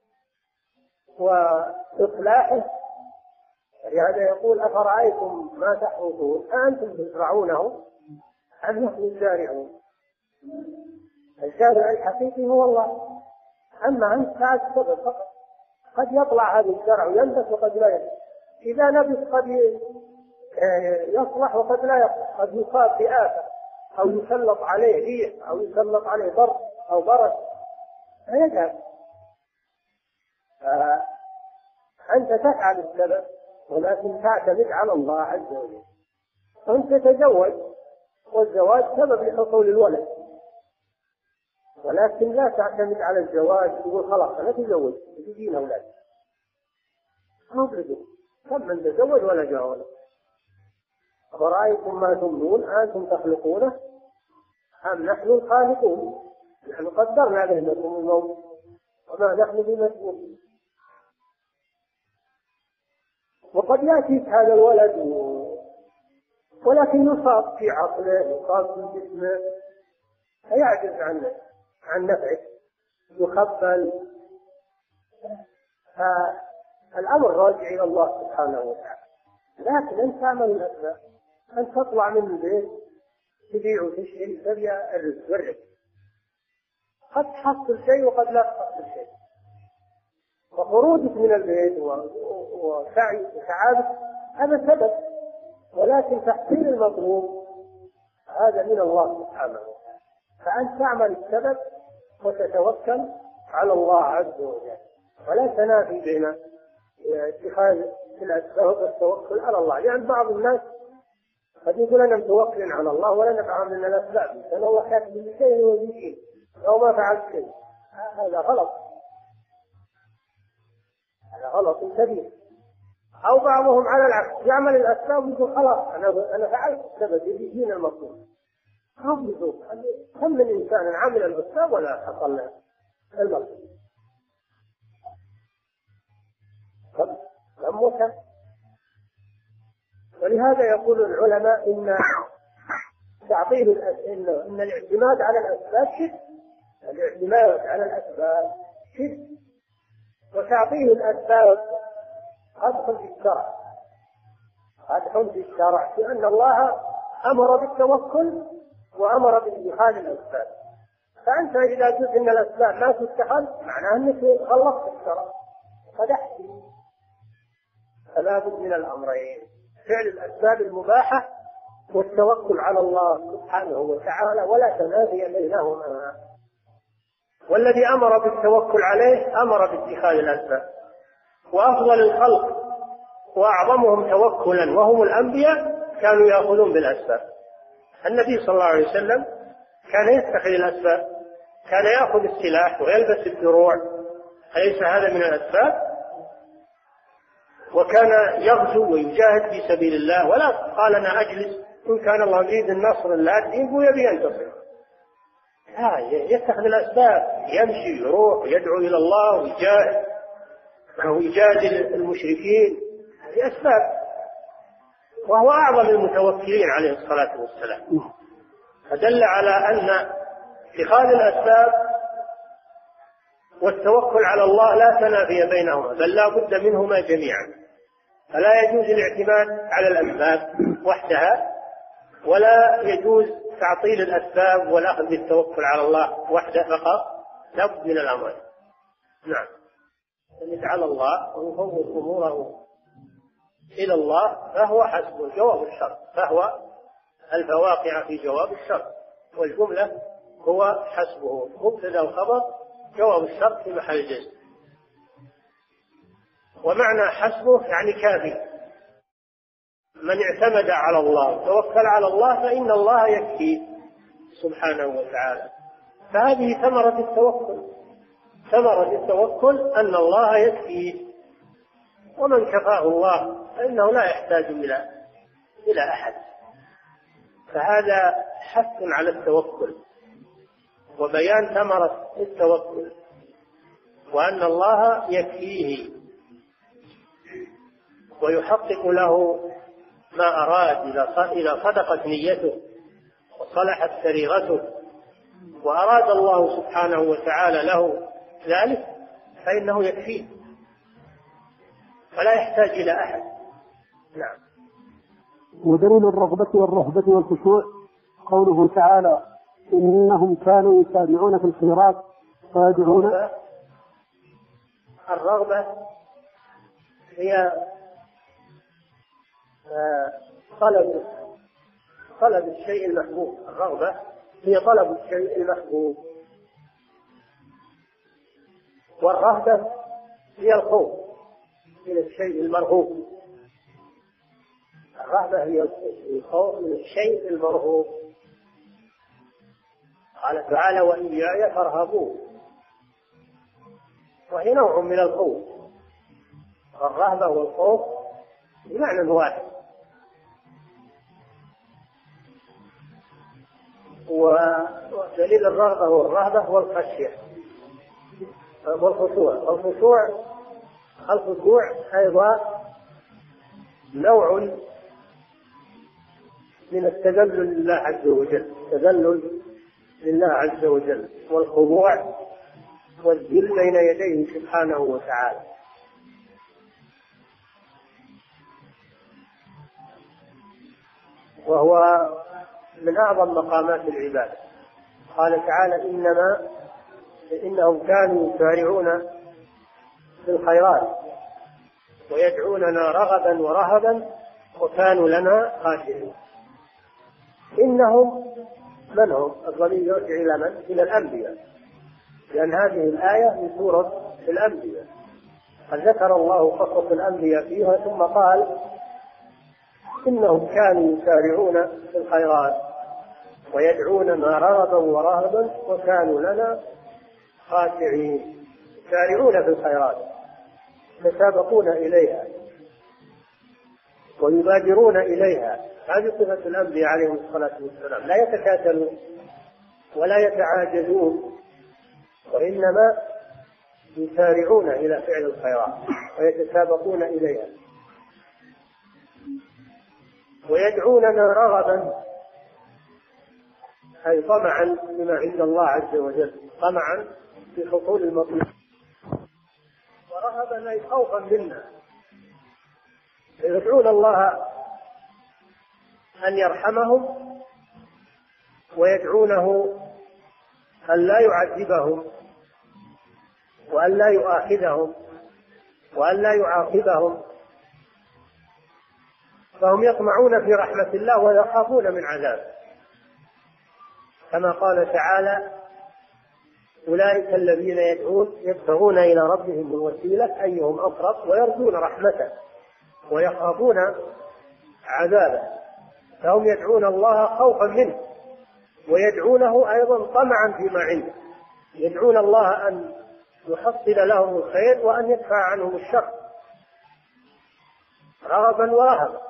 وإصلاحه. لهذا يقول: أفرأيتم ما تحرثون أأنتم تزرعونه أم نحن الزارعون؟ الزارع الحقيقي هو الله، أما أنت فعلت سبب فقط. قد يطلع هذا الزرع وينبت وقد لا ينبت، إذا نبت قد يصلح وقد لا يصلح، قد يصاب بآفة أو يسلط عليه ريح أو يسلط عليه ضرب أو برد فيذهب. أنت تفعل السبب ولكن تعتمد على الله عز وجل. أنت تتزوج والزواج سبب لحصول الولد، ولكن لا تعتمد على الزواج تقول خلاص أنا تزوج تجينا أولاد. كم من تزوج ولا جاء ولد. أفرأيتم ما تمنون أنتم تخلقونه أم نحن الخالقون؟ نحن قدرنا بينكم الموت وما نحن بمسؤولين. وقد يأتيك هذا الولد ولكن يصاب في عقله، يصاب في جسمه، فيعجز عن نفعه، يخبل. فالأمر راجع إلى الله سبحانه وتعالى. لكن أنت تعمل الأسباب، أن تطلع من البيت تبيع وتشتري تبيع الرزق والرزق، قد تحصل شيء وقد لا تحصل شيء. وخروجك من البيت وسعادتك هذا سبب، ولكن تحصيل المطلوب هذا من الله سبحانه وتعالى. فأنت تعمل السبب وتتوكل على الله عز وجل، ولا تنافي بين اتخاذ الأسباب والتوكل على الله. يعني بعض الناس قد يقول أنا متوكل على الله ولا نفعل من الأسباب، لأن الله كاتب لي شيء ويجيب لو ما فعلت شيء. هذا غلط، هذا غلط كبير. أو بعضهم على العكس يعمل الأسباب ويقول خلاص أنا فعلت السبب يجينا المطلوب. كم من إنسان عمل الأسباب ولا حصل له المطلوب؟ كم وكم. ولهذا يقول العلماء إن الاعتماد على الأسباب شرك. الاعتماد على الأسباب شرك، وتعطيل الأسباب قدح في الشرع، قدح في الشرع، لأن الله أمر بالتوكل وأمر باتخاذ الأسباب. فأنت إذا قلت إن الأسباب لا تتخذ معناه أنك خلصت الشرع قدحت. فلا بد من الأمرين: فعل الأسباب المباحة والتوكل على الله سبحانه وتعالى، ولا تنافي بينهما. والذي أمر بالتوكل عليه أمر باتخاذ الأسباب. وأفضل الخلق وأعظمهم توكلا وهم الأنبياء كانوا يأخذون بالأسباب. النبي صلى الله عليه وسلم كان يتخذ الأسباب، كان يأخذ السلاح ويلبس الدروع، أليس هذا من الأسباب؟ وكان يغزو ويجاهد في سبيل الله، ولا قال أنا أجلس إن كان الله يريد النصر لا الدين هو يبي ينتصر. لا، يتخذ الأسباب، يمشي يروح ويدعو إلى الله ويجاهد ويجادل المشركين، هذه أسباب. وهو أعظم المتوكلين عليه الصلاة والسلام. فدل على أن اتخاذ الأسباب والتوكل على الله لا تنافي بينهما، بل لا بد منهما جميعا. فلا يجوز الاعتماد على الأسباب وحدها، ولا يجوز تعطيل الأسباب والأخذ بالتوكل على الله وحده فقط، لا بد من الأمرين. نعم، اعتمد على الله ويفوض أموره إلى الله فهو حسب جواب الشرط، فهو الفواقع في جواب الشرط، والجملة هو حسبه، مبتدأ وخبر جواب الشرط في محل جزم. ومعنى حسبه يعني كافي. من اعتمد على الله توكل على الله فإن الله يكفيه سبحانه وتعالى. فهذه ثمرة التوكل، ثمرة التوكل أن الله يكفيه، ومن كفاه الله فإنه لا يحتاج إلى أحد. فهذا حث على التوكل وبيان ثمرة التوكل، وأن الله يكفيه ويحقق له ما أراد إذا صدقت نيته وصلحت سريرته وأراد الله سبحانه وتعالى له ذلك فإنه يكفيه فلا يحتاج إلى أحد. نعم. ودليل الرغبة والرهبة والخشوع قوله تعالى إنهم كانوا يسارعون في الخيرات ويدعون. الرغبة هي طلب الشيء المحبوب. الرغبة هي طلب الشيء المحبوب، والرهبة هي الخوف من الشيء المرغوب. الرهبة هي الخوف من الشيء المرغوب. قال تعالى وإياي فارهبون، وهي نوع من الخوف. الرهبة والخوف بمعنى واحد. ودليل الرغبة والرهبة والخشية والخشوع. الخشوع أيضا نوع من التذلل لله عز وجل، تذلل لله عز وجل والخضوع والذل بين يديه سبحانه وتعالى. وهو من أعظم مقامات العبادة. قال تعالى إنهم كانوا يسارعون في الخيرات ويدعوننا رغبا ورهبا وكانوا لنا خاشعين. إنهم من هم؟ الضمير يرجع إلى من؟ إلى الأنبياء، لأن هذه الآية من سورة الأنبياء. قد ذكر الله قصص الأنبياء فيها ثم قال إنهم كانوا يسارعون في الخيرات ويدعوننا رغبا ورهبا وكانوا لنا خاشعين. يسارعون في الخيرات، يتسابقون إليها ويبادرون إليها. هذه صفة الأنبياء عليهم الصلاة والسلام، لا يتكاسلون ولا يتعاجزون، وإنما يسارعون إلى فعل الخيرات ويتسابقون إليها. ويدعوننا رغبا أي طمعا بما عند الله عز وجل، طمعا في حصول المطلوب، ورهبا أي خوفا منا. يدعون الله أن يرحمهم ويدعونه أن لا يعذبهم وأن لا يؤاخذهم وأن لا يعاقبهم، فهم يطمعون في رحمة الله ويخافون من عذابه، كما قال تعالى أولئك الذين يبتغون إلى ربهم الوسيلة أيهم أقرب ويرجون رحمته ويخافون عذابه. فهم يدعون الله خوفا منه ويدعونه أيضا طمعا فيما عنده، يدعون الله أن يحصل لهم الخير وأن يدفع عنهم الشر رغبا ورهبا.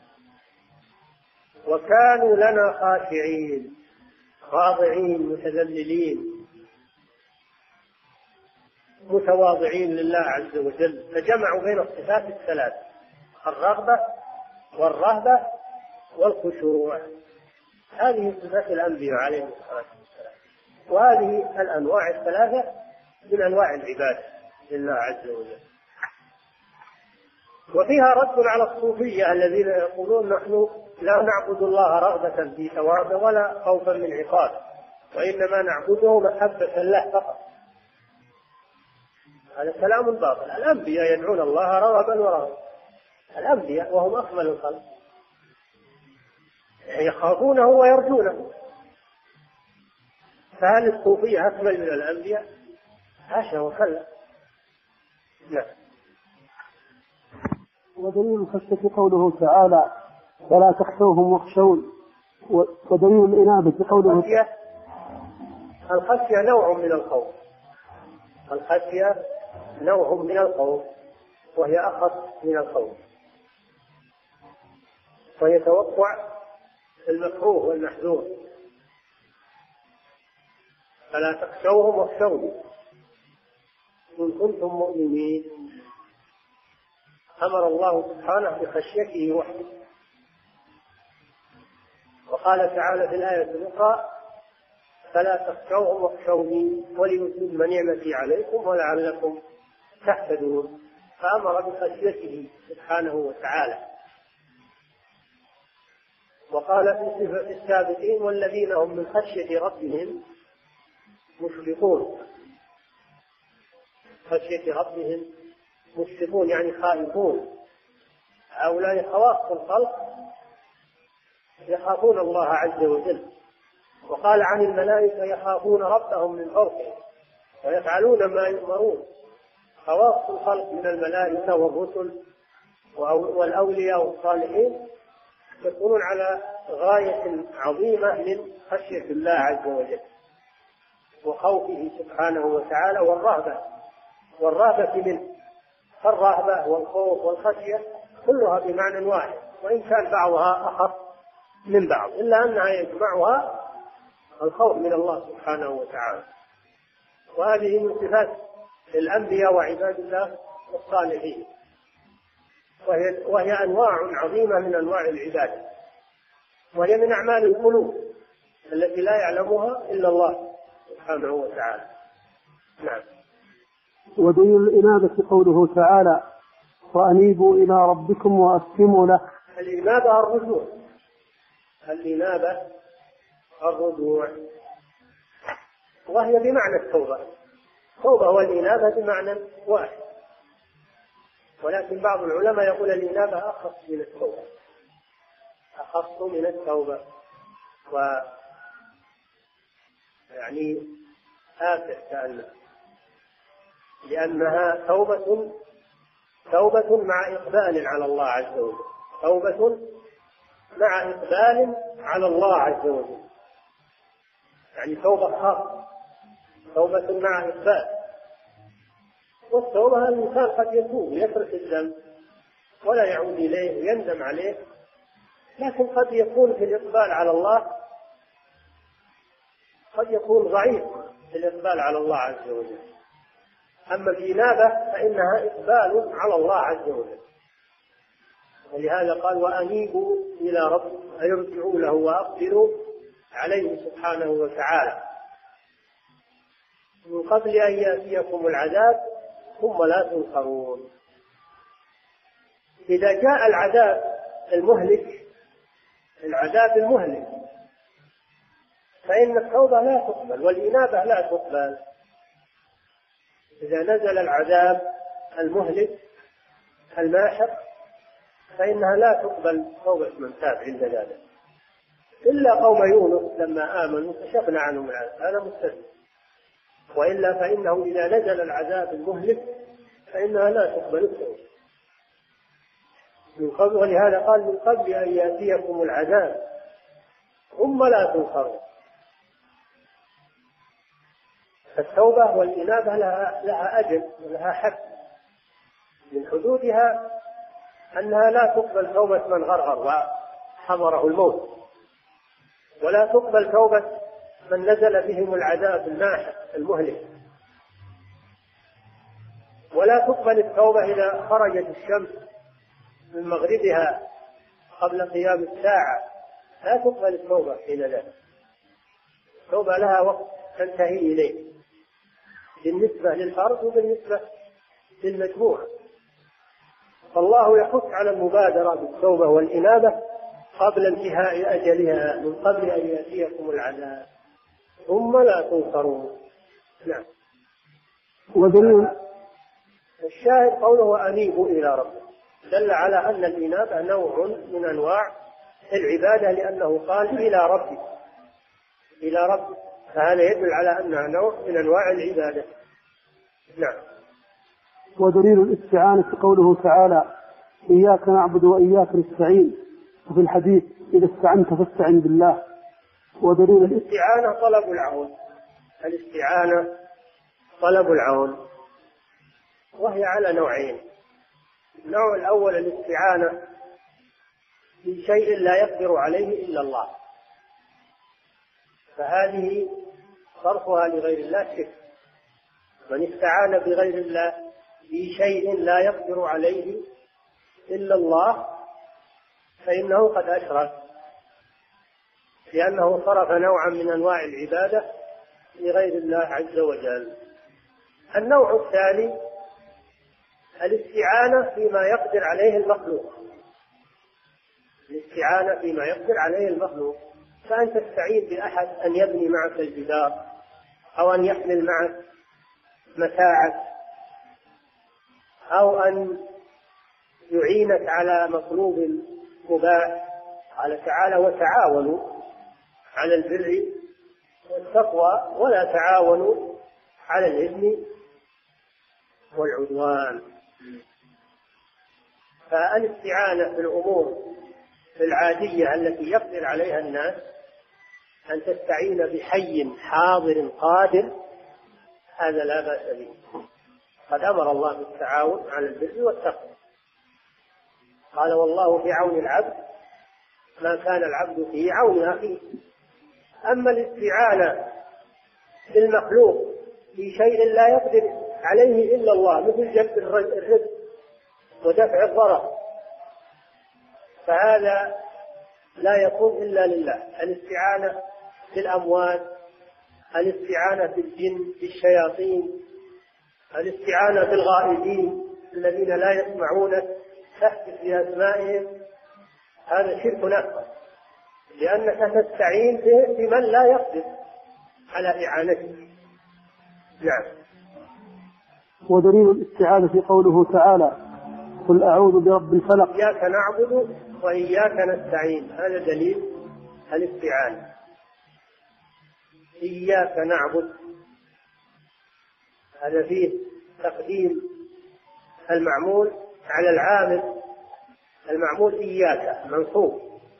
وكانوا لنا خاشعين خاضعين متذللين متواضعين لله عز وجل. فجمعوا بين الصفات الثلاث: الرغبة والرهبة والخشوع. هذه صفات الأنبياء عليهم الصلاة والسلام، وهذه الأنواع الثلاثة من أنواع العبادة لله عز وجل. وفيها رد على الصوفية الذين يقولون نحن لا نعبد الله رغبة في ثوابه ولا خوفا من عقابه، وإنما نعبده محبة له فقط. هذا كلام باطل. الأنبياء يدعون الله رغبا ورهبا، الأنبياء وهم أكمل الخلق يخافونه ويرجونه. فهل الصوفية أكمل من الأنبياء؟ حاشا وكلا. نعم. ودليل الخشية قوله تعالى ولا تخشوهم واخشون، ودليل الإنابة قوله الخشية نوع من الخوف، الخشية نوع من الخوف وهي أخف من الخوف، وهي توقع المكروه والمحذور. فلا تخشوهم واخشوني إن كنتم مؤمنين. أمر الله سبحانه بخشيته وحده. وقال تعالى في الآية الأخرى فلا تخشوهم واخشوني وليتم نعمتي عليكم ولعلكم تهتدون. فأمر بخشيته سبحانه وتعالى. وقال في صفة السابقين والذين هم من خشية ربهم مشفقون. خشية ربهم مشفقون يعني خائفون. هؤلاء خواص الخلق يخافون الله عز وجل. وقال عن الملائكة يخافون ربهم من فوقهم ويفعلون ما يؤمرون. خواص الخلق من الملائكة والرسل والأولياء والصالحين يكونون على غاية عظيمة من خشية الله عز وجل وخوفه سبحانه وتعالى والرهبة منه. فالرهبة والخوف والخشية كلها بمعنى واحد، وإن كان بعضها أخف من بعض، إلا أنها يجمعها الخوف من الله سبحانه وتعالى. وهذه من صفات الأنبياء وعباد الله الصالحين، وهي أنواع عظيمة من أنواع العبادة، وهي من أعمال القلوب التي لا يعلمها إلا الله سبحانه وتعالى. نعم. ودليل الإنابة قوله تعالى وأنيبوا إلى ربكم وأسلموا له. الإنابة الرجوع، الإنابة الرجوع، وهي بمعنى التوبة. التوبة والإنابة بمعنى واحد، ولكن بعض العلماء يقول الإنابة أخص من التوبة، أخص من التوبة، ويعني آسف كأنه، لأنها توبة مع إقبال على الله عز وجل، توبة مع إقبال على الله عز وجل، يعني توبة خاصة، توبة مع إقبال. والتوبة الإنسان قد يتوب يترك الذنب ولا يعود إليه ويندم عليه، لكن قد يكون في الإقبال على الله قد يكون ضعيف في الإقبال على الله عز وجل. أما الإنابة فإنها إقبال على الله عز وجل، ولهذا قال وأنيبوا إلى ربكم أي ارجعوا له وأقبلوا عليه سبحانه وتعالى من قبل أن يأتيكم العذاب ثم لا تنصرون. إذا جاء العذاب المهلك فإن التوبة لا تقبل والإنابة لا تقبل. إذا نزل العذاب المهلك الماحق فإنها لا تقبل توبة من تاب عند ذلك، إلا قوم يونس لما آمنوا كشفنا عنهم العذاب، هذا مستثنى، وإلا فإنه إذا نزل العذاب المهلك فإنها لا تقبل التوبة من قبل. ولهذا قال من قبل أن يأتيكم العذاب ثم لا تنصرون. التوبة والإنابة لها أجل ولها حد، من حدودها أنها لا تقبل توبة من غرغر وحضره الموت، ولا تقبل توبة من نزل بهم العذاب الماحق المهلك، ولا تقبل التوبة إذا خرجت الشمس من مغربها قبل قيام الساعة، لا تقبل التوبة حين ذلك. التوبة لها وقت تنتهي إليه بالنسبة للفرد وبالنسبة للمجموعة. فالله يحث على المبادرة بالتوبة والإنابة قبل انتهاء أجلها من قبل أن يأتيكم العذاب ثم لا تنصرون. نعم. ودليل الشاهد قوله أنيبوا إلى ربكم دل على أن الإنابة نوع من أنواع العبادة، لأنه قال إلى ربك فهذا يدل على أنها نوع من أنواع العبادة. نعم. ودليل الاستعانة قوله تعالى إياك نعبد وإياك نستعين، وفي الحديث إذا استعنت فاستعن بالله. ودليل الاستعانة طلب العون، الاستعانة طلب العون، وهي على نوعين. النوع الأول الاستعانة بشيء لا يقدر عليه إلا الله، فهذه صرفها لغير الله شرك. من استعان بغير الله بشيء لا يقدر عليه إلا الله فإنه قد أشرك، لأنه صرف نوعا من أنواع العبادة لغير الله عز وجل. النوع الثاني الاستعانة فيما يقدر عليه المخلوق، الاستعانة فيما يقدر عليه المخلوق، فأن تستعين بأحد أن يبني معك الجدار، أو أن يحمل معك متاعك، أو أن يعينك على مطلوب مباح. قال تعالى وتعاونوا على البر والتقوى ولا تعاونوا على الإثم والعدوان. فالاستعانة في الأمور العادية التي يقدر عليها الناس، أن تستعين بحي حاضر قادر، هذا لا بأس به. قد أمر الله بالتعاون على البر والتقوى، قال والله في عون العبد ما كان العبد في عون أخيه. أما الاستعانة بالمخلوق في شيء لا يقدر عليه إلا الله، مثل جلب الرزق ودفع الضرر، فهذا لا يكون إلا لله. الاستعانة بالأموال، الاستعانة بالجن بالشياطين، الاستعانة بالغائبين الذين لا يسمعونك تحدث بأسمائهم، هذا شرك أكبر، لأنك تستعين بمن لا يقدر على إعانته. نعم. ودليل الاستعاذة قوله تعالى قل أعوذ برب الفلق. إياك نعبد وإياك نستعين، هذا دليل الاستعانة. إياك نعبد هذا فيه تقديم المعمول على العامل، المعمول إياك منصوب،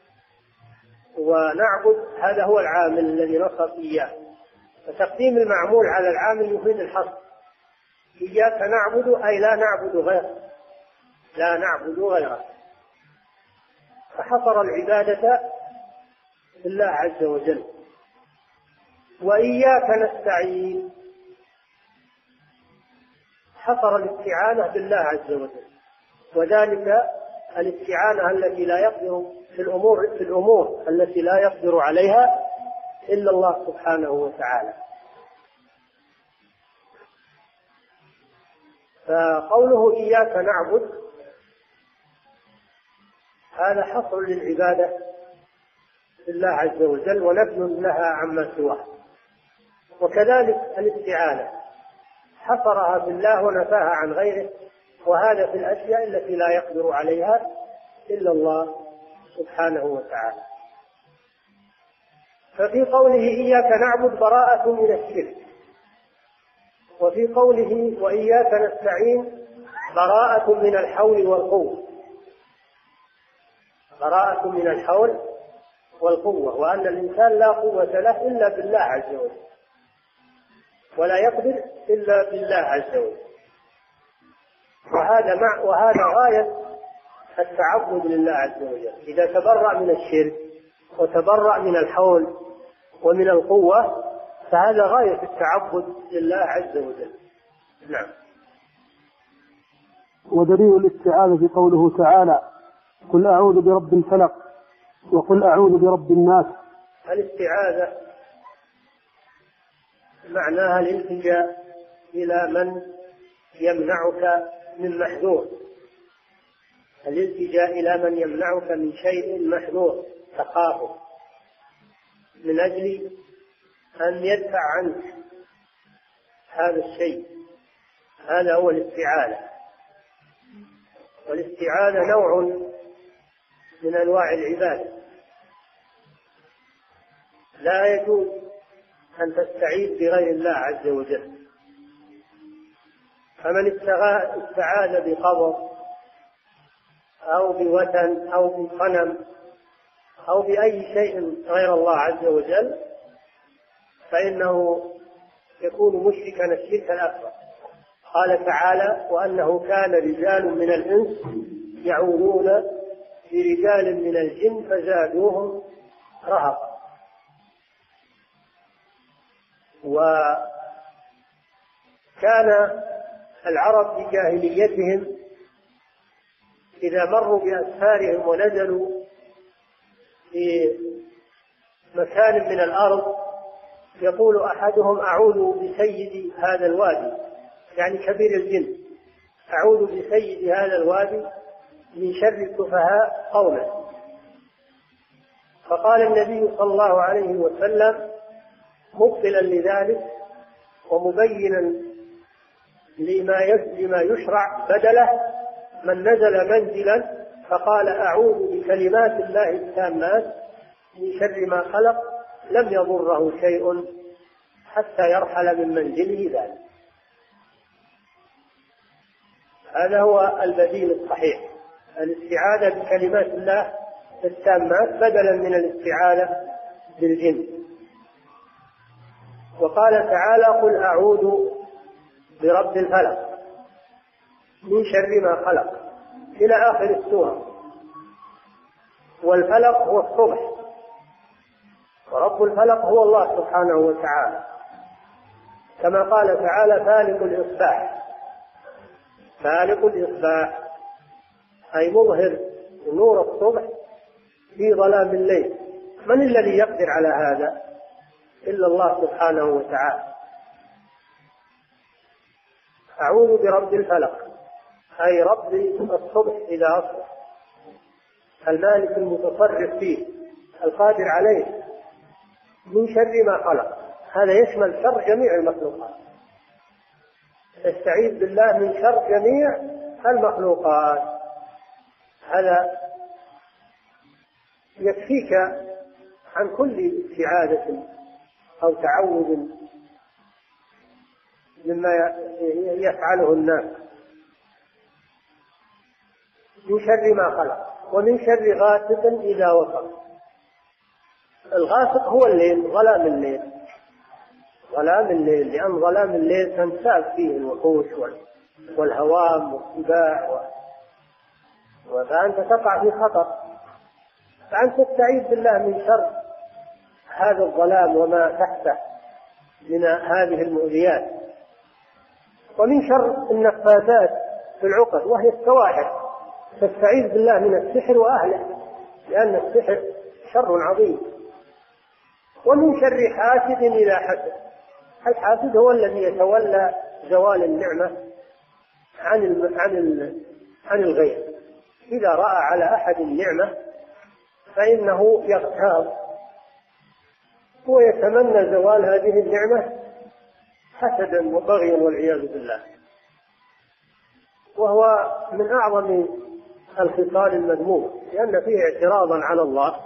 ونعبد هذا هو العامل الذي نصب إياه، فتقديم المعمول على العامل يفيد الحصر. إياك نعبد أي لا نعبد غيره، لا نعبد غيره، فحصر العبادة لله عز وجل. وإياك نستعين حصر الاستعانة بالله عز وجل، وذلك الاستعانة التي لا يقدر في الأمور التي لا يقدر عليها إلا الله سبحانه وتعالى. فقوله إياك نعبد هذا حصر للعبادة لله عز وجل ونفي لها عما سواه. وكذلك الاستعانة حصرها بالله ونفاها عن غيره، وهذا في الأشياء التي لا يقدر عليها إلا الله سبحانه وتعالى. ففي قوله إياك نعبد براءة من الشرك، وفي قوله وإياك نستعين براءة من الحول والقوة، براءة من الحول والقوة، وأن الإنسان لا قوة له إلا بالله عز وجل، ولا يقدر إلا بالله عز وجل. وهذا غاية التعبد لله عز وجل. إذا تبرأ من الشرك وتبرأ من الحول ومن القوة فهذا غاية التعبد لله عز وجل. نعم. ودليل الاستعاذة قوله تعالى قل أعوذ برب الفلق وقل أعوذ برب الناس. الاستعاذة معناها الالتجاء إلى من يمنعك من محذور، الالتجاء إلى من يمنعك من شيء محذور تخافه من أجل أن يدفع عنك هذا الشيء، هذا هو الاستعاذة. والاستعاذة نوع من أنواع العبادة، لا يجوز أن تستعيذ بغير الله عز وجل. فمن استعاذ بقبر أو بوثن أو بصنم أو بأي شيء غير الله عز وجل فإنه يكون مشركا الشرك الأكبر. قال تعالى: وأنه كان رجال من الإنس يعوذون برجال من الجن فزادوهم رهقا. وكان العرب في جاهليتهم إذا مروا بأسفارهم ونزلوا في مكان من الأرض يقول أحدهم: أعوذ بسيد هذا الوادي، يعني كبير الجن، أعوذ بسيد هذا الوادي من شر السفهاء قوما. فقال النبي صلى الله عليه وسلم مبطلا لذلك ومبينا لما يشرع بدله: من نزل منزلا فقال أعوذ بكلمات الله التامات من شر ما خلق لم يضره شيء حتى يرحل من منزله ذلك. هذا هو البديل الصحيح، الاستعاذة بكلمات الله التامات بدلا من الاستعاذة بالجن. وقال تعالى: قل أعوذ برب الفلق من شر ما خلق إلى آخر السورة. والفلق هو الصبح، ورب الفلق هو الله سبحانه وتعالى، كما قال تعالى: فالق الإصباح. فالق الإصباح أي مظهر نور الصبح في ظلام الليل. من الذي يقدر على هذا إلا الله سبحانه وتعالى. أعوذ برب الفلق أي رب الصبح إذا أصبح، المالك المتصرف فيه القادر عليه، من شر ما خلق. هذا يشمل شر جميع المخلوقات. استعيذ بالله من شر جميع المخلوقات. هذا يكفيك عن كل استعاذة أو تعوذ مما يفعله الناس. من شر ما خلق ومن شر غاسق إذا وقب. الغاسق هو الليل، ظلام الليل، ظلام الليل، لأن ظلام الليل تنساب فيه الوحوش والهوام والسباع، فأنت تقع في خطر. فأنت تستعيذ بالله من شر هذا الظلام وما تحته من هذه المؤذيات، ومن شر النفاثات في العقد وهي السواحر. تستعيذ بالله من السحر وأهله، لأن السحر شر عظيم. ومن شر حاسد إذا حسد. الحاسد هو الذي يتولى زوال النعمة عن الغير. إذا رأى على أحد النعمة فإنه يغتاب ويتمنى زوال هذه النعمة حسدا وبغيا والعياذ بالله. وهو من أعظم الخصال المذمومة، لأن فيه اعتراضا على الله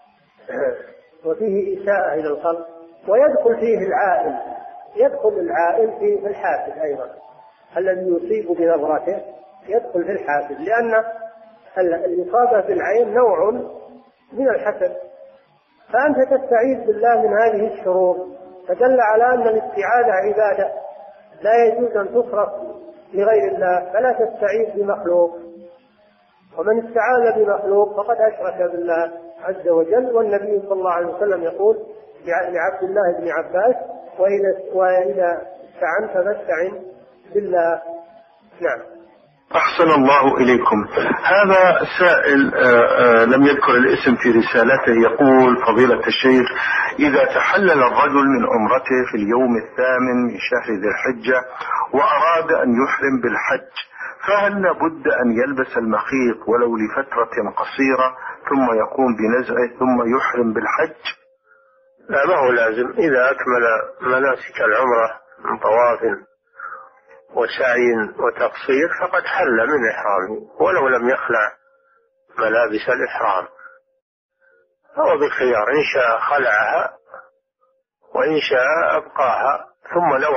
وفيه إساءة إلى الخلق. ويدخل فيه العائل، يدخل العائل في الحاسد أيضا، الذي يصيب بنظرته يدخل في الحاسد، لأن الإصابة بالعين نوع من الحسد. فأنت تستعيذ بالله من هذه الشرور، فدل على أن الاستعاذة عبادة لا يجوز أن تصرف لغير الله، فلا تستعيذ بمخلوق. ومن استعاذ بمخلوق فقد أشرك بالله عز وجل. والنبي صلى الله عليه وسلم يقول لعبد الله بن عباس: وإذا استعنت فاستعن بالله. نعم. أحسن الله إليكم. هذا سائل لم يذكر الاسم في رسالته، يقول: فضيلة الشيخ، إذا تحلل الرجل من عمرته في اليوم 8 من شهر ذي الحجة وأراد أن يحرم بالحج، فهل لابد أن يلبس المخيط ولو لفترة قصيرة ثم يقوم بنزعه ثم يحرم بالحج؟ لا، ما هو لازم. إذا أكمل مناسك العمرة من طواف وسعي وتقصير فقد حل من إحرامه ولو لم يخلع ملابس الإحرام. هو بالخيار، إن شاء خلعها وإن شاء أبقاها ثم نوى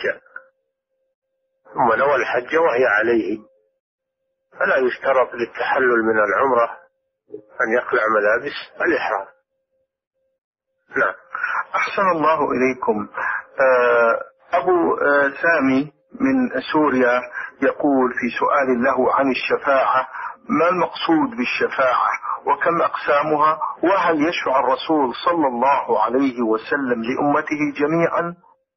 الحج وهي عليه، فلا يشترط للتحلل من العمرة أن يخلع ملابس الإحرام. نعم. أحسن الله إليكم. أبو سامي من سوريا يقول في سؤال له عن الشفاعة: ما المقصود بالشفاعة وكم أقسامها، وهل يشفع الرسول صلى الله عليه وسلم لأمته جميعا؟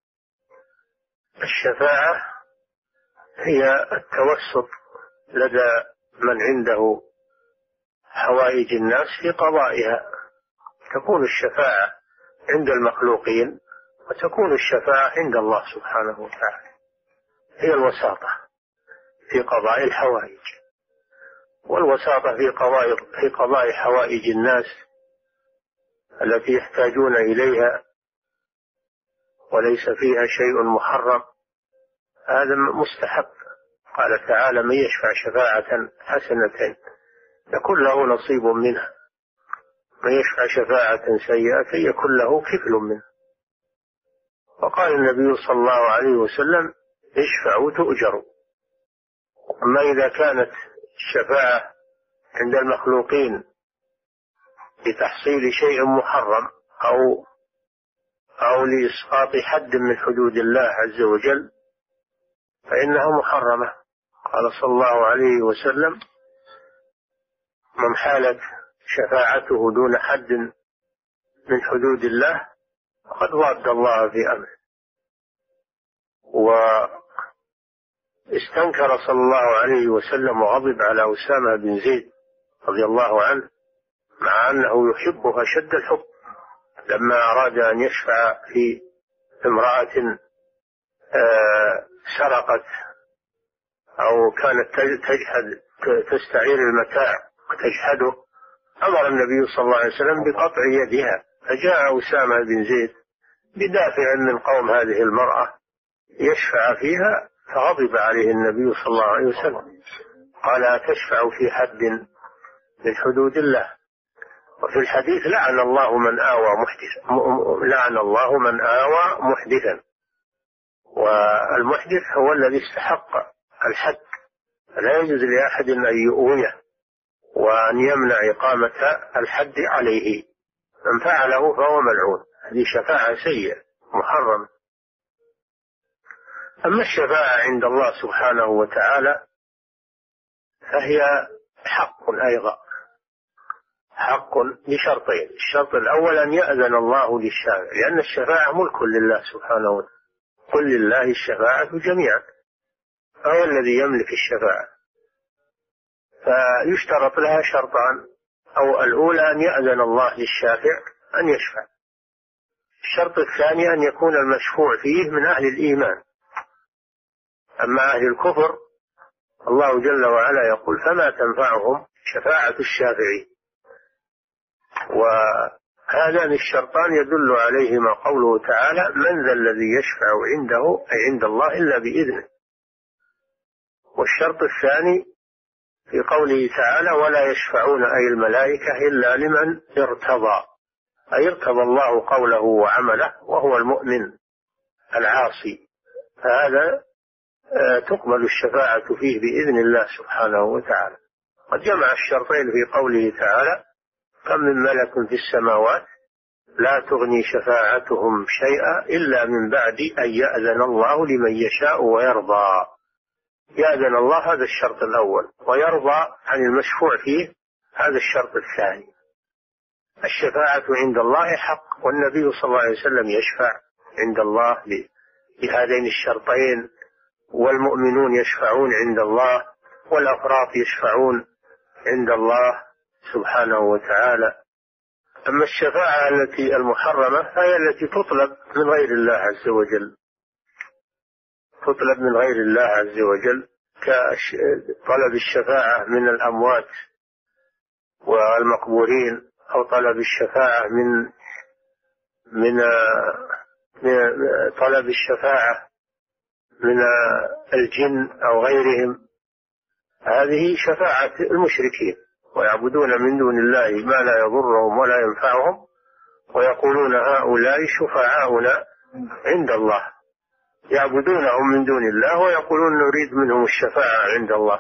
الشفاعة هي التوسط لدى من عنده حوائج الناس في قضائها. تكون الشفاعة عند المخلوقين وتكون الشفاعة عند الله سبحانه وتعالى، هي الوساطة في قضاء الحوائج، والوساطة في قضاء حوائج الناس التي يحتاجون إليها وليس فيها شيء محرم، هذا مستحب. قال تعالى: من يشفع شفاعة حسنة يكون له نصيب منها، من يشفع شفاعة سيئة يكون له كفل منها. وقال النبي صلى الله عليه وسلم: اشفعوا تؤجروا. أما إذا كانت الشفاعة عند المخلوقين لتحصيل شيء محرم أو لإسقاط حد من حدود الله عز وجل فإنها محرمة. قال صلى الله عليه وسلم: من حالت شفاعته دون حد من حدود الله فقد ضاد الله في أمره. واستنكر صلى الله عليه وسلم وغضب على أسامة بن زيد رضي الله عنه مع أنه يحبه شد الحب، لما أراد أن يشفع في امرأة سرقت أو كانت تستعير المتاع وتجحده، أمر النبي صلى الله عليه وسلم بقطع يدها، فجاء أسامة بن زيد بدافع من قوم هذه المرأة يشفع فيها، فغضب عليه النبي صلى الله عليه وسلم، قال: أتشفع في حد من حدود الله؟ وفي الحديث: لعن الله من آوى محدثا. والمحدث هو الذي استحق الحد، فلا يجوز لأحد أن يؤويه وأن يمنع إقامة الحد عليه، من فعله فهو ملعون. هذه شفاعة سيئة محرم. أما الشفاعة عند الله سبحانه وتعالى فهي حق أيضا، حق بشرطين: الشرط الأول أن يأذن الله للشافع، لأن الشفاعة ملك لله سبحانه وتعالى، قل لله الشفاعة جميعا، فهو الذي يملك الشفاعة. فيشترط لها شرطان: أو الأولى أن يأذن الله للشافع أن يشفع، الشرط الثاني أن يكون المشفوع فيه من أهل الإيمان. أما أهل الكفر الله جل وعلا يقول: فما تنفعهم شفاعة الشافعين. وهذان الشرطان يدل عليهما قوله تعالى: من ذا الذي يشفع عنده أي عند الله إلا بإذنه. والشرط الثاني في قوله تعالى: ولا يشفعون أي الملائكة إلا لمن ارتضى، أي ارتضى الله قوله وعمله وهو المؤمن العاصي، فهذا تقبل الشفاعة فيه بإذن الله سبحانه وتعالى. قد جمع الشرطين في قوله تعالى: كم من ملك في السماوات لا تغني شفاعتهم شيئا إلا من بعد أن يأذن الله لمن يشاء ويرضى. يأذن الله هذا الشرط الأول، ويرضى عن المشفوع فيه هذا الشرط الثاني. الشفاعة عند الله حق، والنبي صلى الله عليه وسلم يشفع عند الله بهذين الشرطين، والمؤمنون يشفعون عند الله، والأفراط يشفعون عند الله سبحانه وتعالى. أما الشفاعة التي المحرمة فهي التي تطلب من غير الله عز وجل، تطلب من غير الله عز وجل، كطلب الشفاعة من الأموات والمقبورين، أو طلب الشفاعة من طلب الشفاعة من الجن أو غيرهم. هذه شفاعة المشركين، ويعبدون من دون الله ما لا يضرهم ولا ينفعهم، ويقولون هؤلاء شفعاؤنا عند الله، يعبدونهم من دون الله ويقولون نريد منهم الشفاعة عند الله.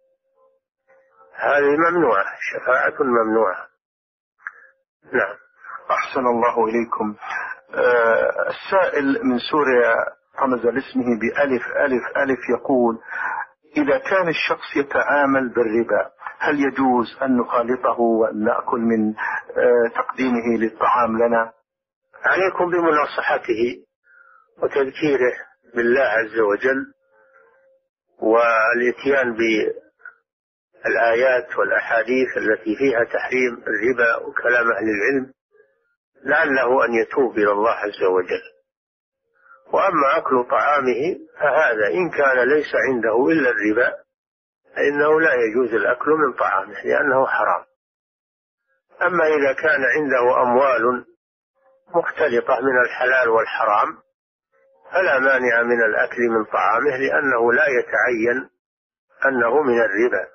هذه ممنوعة، شفاعة ممنوعة. نعم. أحسن الله إليكم. السائل من سوريا رمز لاسمه بألف ألف ألف يقول: إذا كان الشخص يتعامل بالربا هل يجوز أن نخالطه وأن نأكل من تقديمه للطعام لنا؟ عليكم بمناصحته وتذكيره بالله عز وجل والإتيان بالآيات والأحاديث التي فيها تحريم الربا وكلام أهل العلم لعله أن يتوب إلى الله عز وجل. وأما أكل طعامه فهذا إن كان ليس عنده إلا الربا فإنه لا يجوز الأكل من طعامه لأنه حرام. أما إذا كان عنده أموال مختلطة من الحلال والحرام فلا مانع من الأكل من طعامه لأنه لا يتعين أنه من الربا.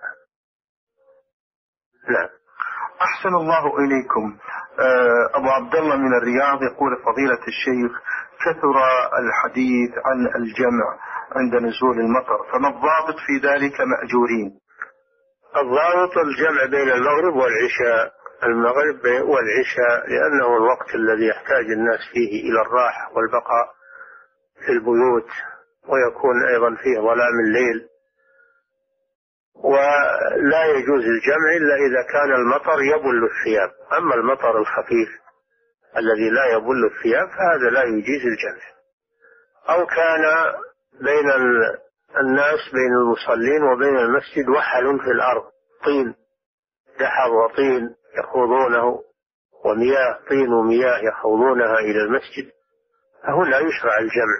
نعم. أحسن الله إليكم. أبو عبد الله من الرياض يقول: فضيلة الشيخ، كثر الحديث عن الجمع عند نزول المطر، فما الضابط في ذلك مأجورين؟ الضابط الجمع بين المغرب والعشاء، المغرب والعشاء، لأنه الوقت الذي يحتاج الناس فيه إلى الراحة والبقاء في البيوت، ويكون أيضا فيه ظلام الليل، ولا يجوز الجمع إلا إذا كان المطر يبل الثياب. أما المطر الخفيف الذي لا يبل الثياب فهذا لا يجيز الجمع. أو كان بين الناس، بين المصلين وبين المسجد وحل في الأرض، طين، دحر وطين يخوضونه، ومياه، طين ومياه يخوضونها إلى المسجد، فهنا يشرع الجمع.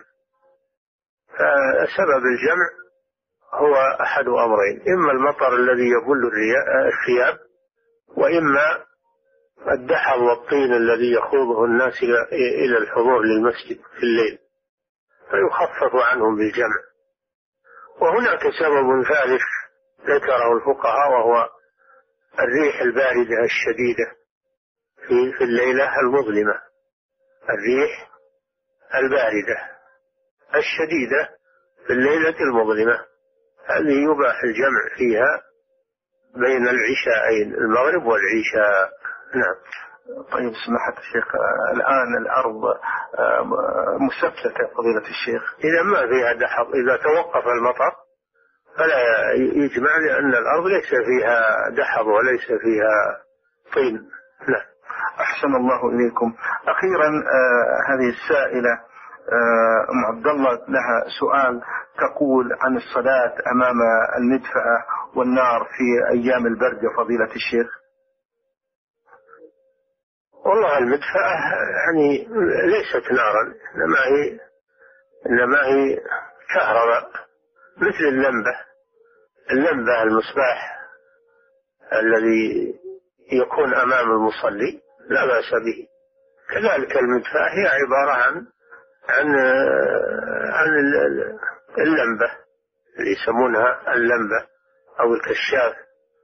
فسبب الجمع هو أحد أمرين: إما المطر الذي يبل الثياب، وإما الدحر والطين الذي يخوضه الناس إلى الحضور للمسجد في الليل، فيخفف عنهم بالجمع. وهناك سبب ثالث ذكره الفقهاء وهو الريح الباردة الشديدة في الليلة المظلمة، الريح الباردة الشديدة في الليلة المظلمة، هذه يباح الجمع فيها بين العشاءين، المغرب والعشاء. نعم. طيب سماحة الشيخ، الآن الأرض مسفلتة فضيلة الشيخ، إذا ما فيها دحر، إذا توقف المطر فلا يجمع لأن الأرض ليس فيها دحر وليس فيها طين. نعم. أحسن الله إليكم. أخيرا هذه السائلة أم عبد الله لها سؤال، تقول عن الصلاة أمام المدفأة والنار في أيام البرد فضيلة الشيخ. والله المدفأة يعني ليست نارا، إنما هي كهرباء مثل اللمبة المصباح الذي يكون أمام المصلي لا بأس به. كذلك المدفأة هي عبارة عن اللمبة اللي يسمونها اللمبة أو الكشاف،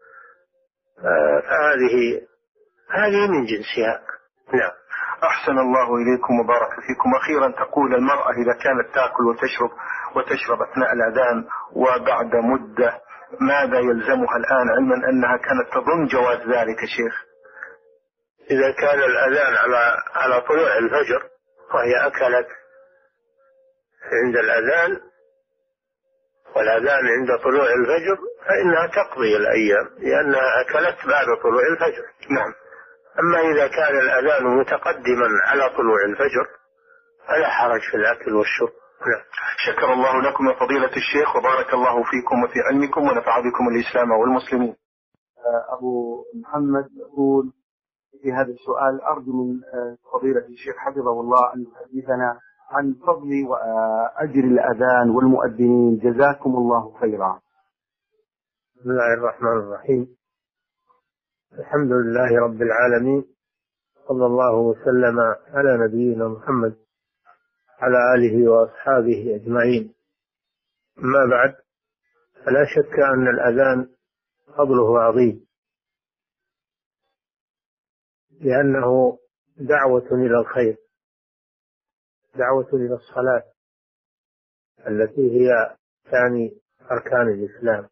هذه من جنسها. نعم. أحسن الله إليكم وبارك فيكم. أخيرا تقول: المرأة إذا كانت تأكل وتشرب أثناء الأذان وبعد مدة ماذا يلزمها الآن، علما أنها كانت تظن جواز ذلك شيخ؟ إذا كان الأذان على طلوع الفجر وهي أكلت عند الأذان والأذان عند طلوع الفجر فإنها تقضي الأيام لأنها أكلت بعد طلوع الفجر. نعم. أما إذا كان الأذان متقدما على طلوع الفجر فلا حرج في الأكل والشرب. نعم. شكر الله لكم يا فضيلة الشيخ وبارك الله فيكم وفي علمكم ونفع بكم الإسلام والمسلمين. أبو محمد يقول في هذا السؤال: أرجو من فضيلة الشيخ حفظه الله أن يحدثنا عن فضل وأجر الأذان والمؤذنين، جزاكم الله خيرا. بسم الله الرحمن الرحيم، الحمد لله رب العالمين، صلى الله وسلم على نبينا محمد على آله وأصحابه أجمعين. أما بعد، فلا شك أن الأذان فضله عظيم، لأنه دعوة إلى الخير، دعوة إلى الصلاة التي هي ثاني أركان الإسلام.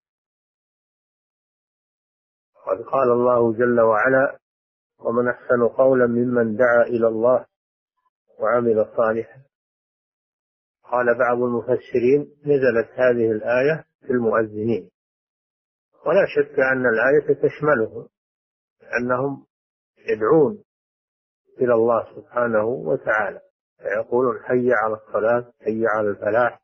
قد قال الله جل وعلا: ومن أحسن قولا ممن دعا إلى الله وعمل صالحا. قال بعض المفسرين: نزلت هذه الآية في المؤذنين، ولا شك أن الآية تشملهم، أنهم يدعون إلى الله سبحانه وتعالى، فيقولون: حي على الصلاة، حي على الفلاح.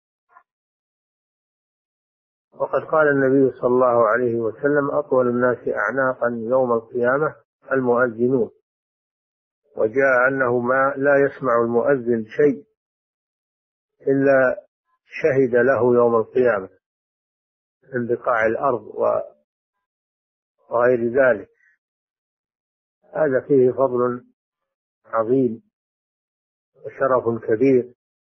وقد قال النبي صلى الله عليه وسلم: أطول الناس أعناقا يوم القيامة المؤذنون. وجاء أنه ما لا يسمع المؤذن شيء إلا شهد له يوم القيامة من بقاع الأرض وغير ذلك. هذا فيه فضل عظيم وشرف كبير.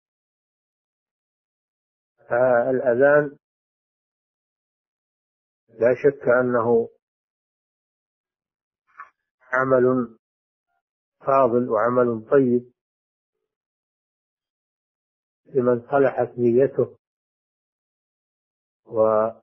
فالأذان لا شك أنه عمل فاضل وعمل طيب لمن صلحت نيته وأراد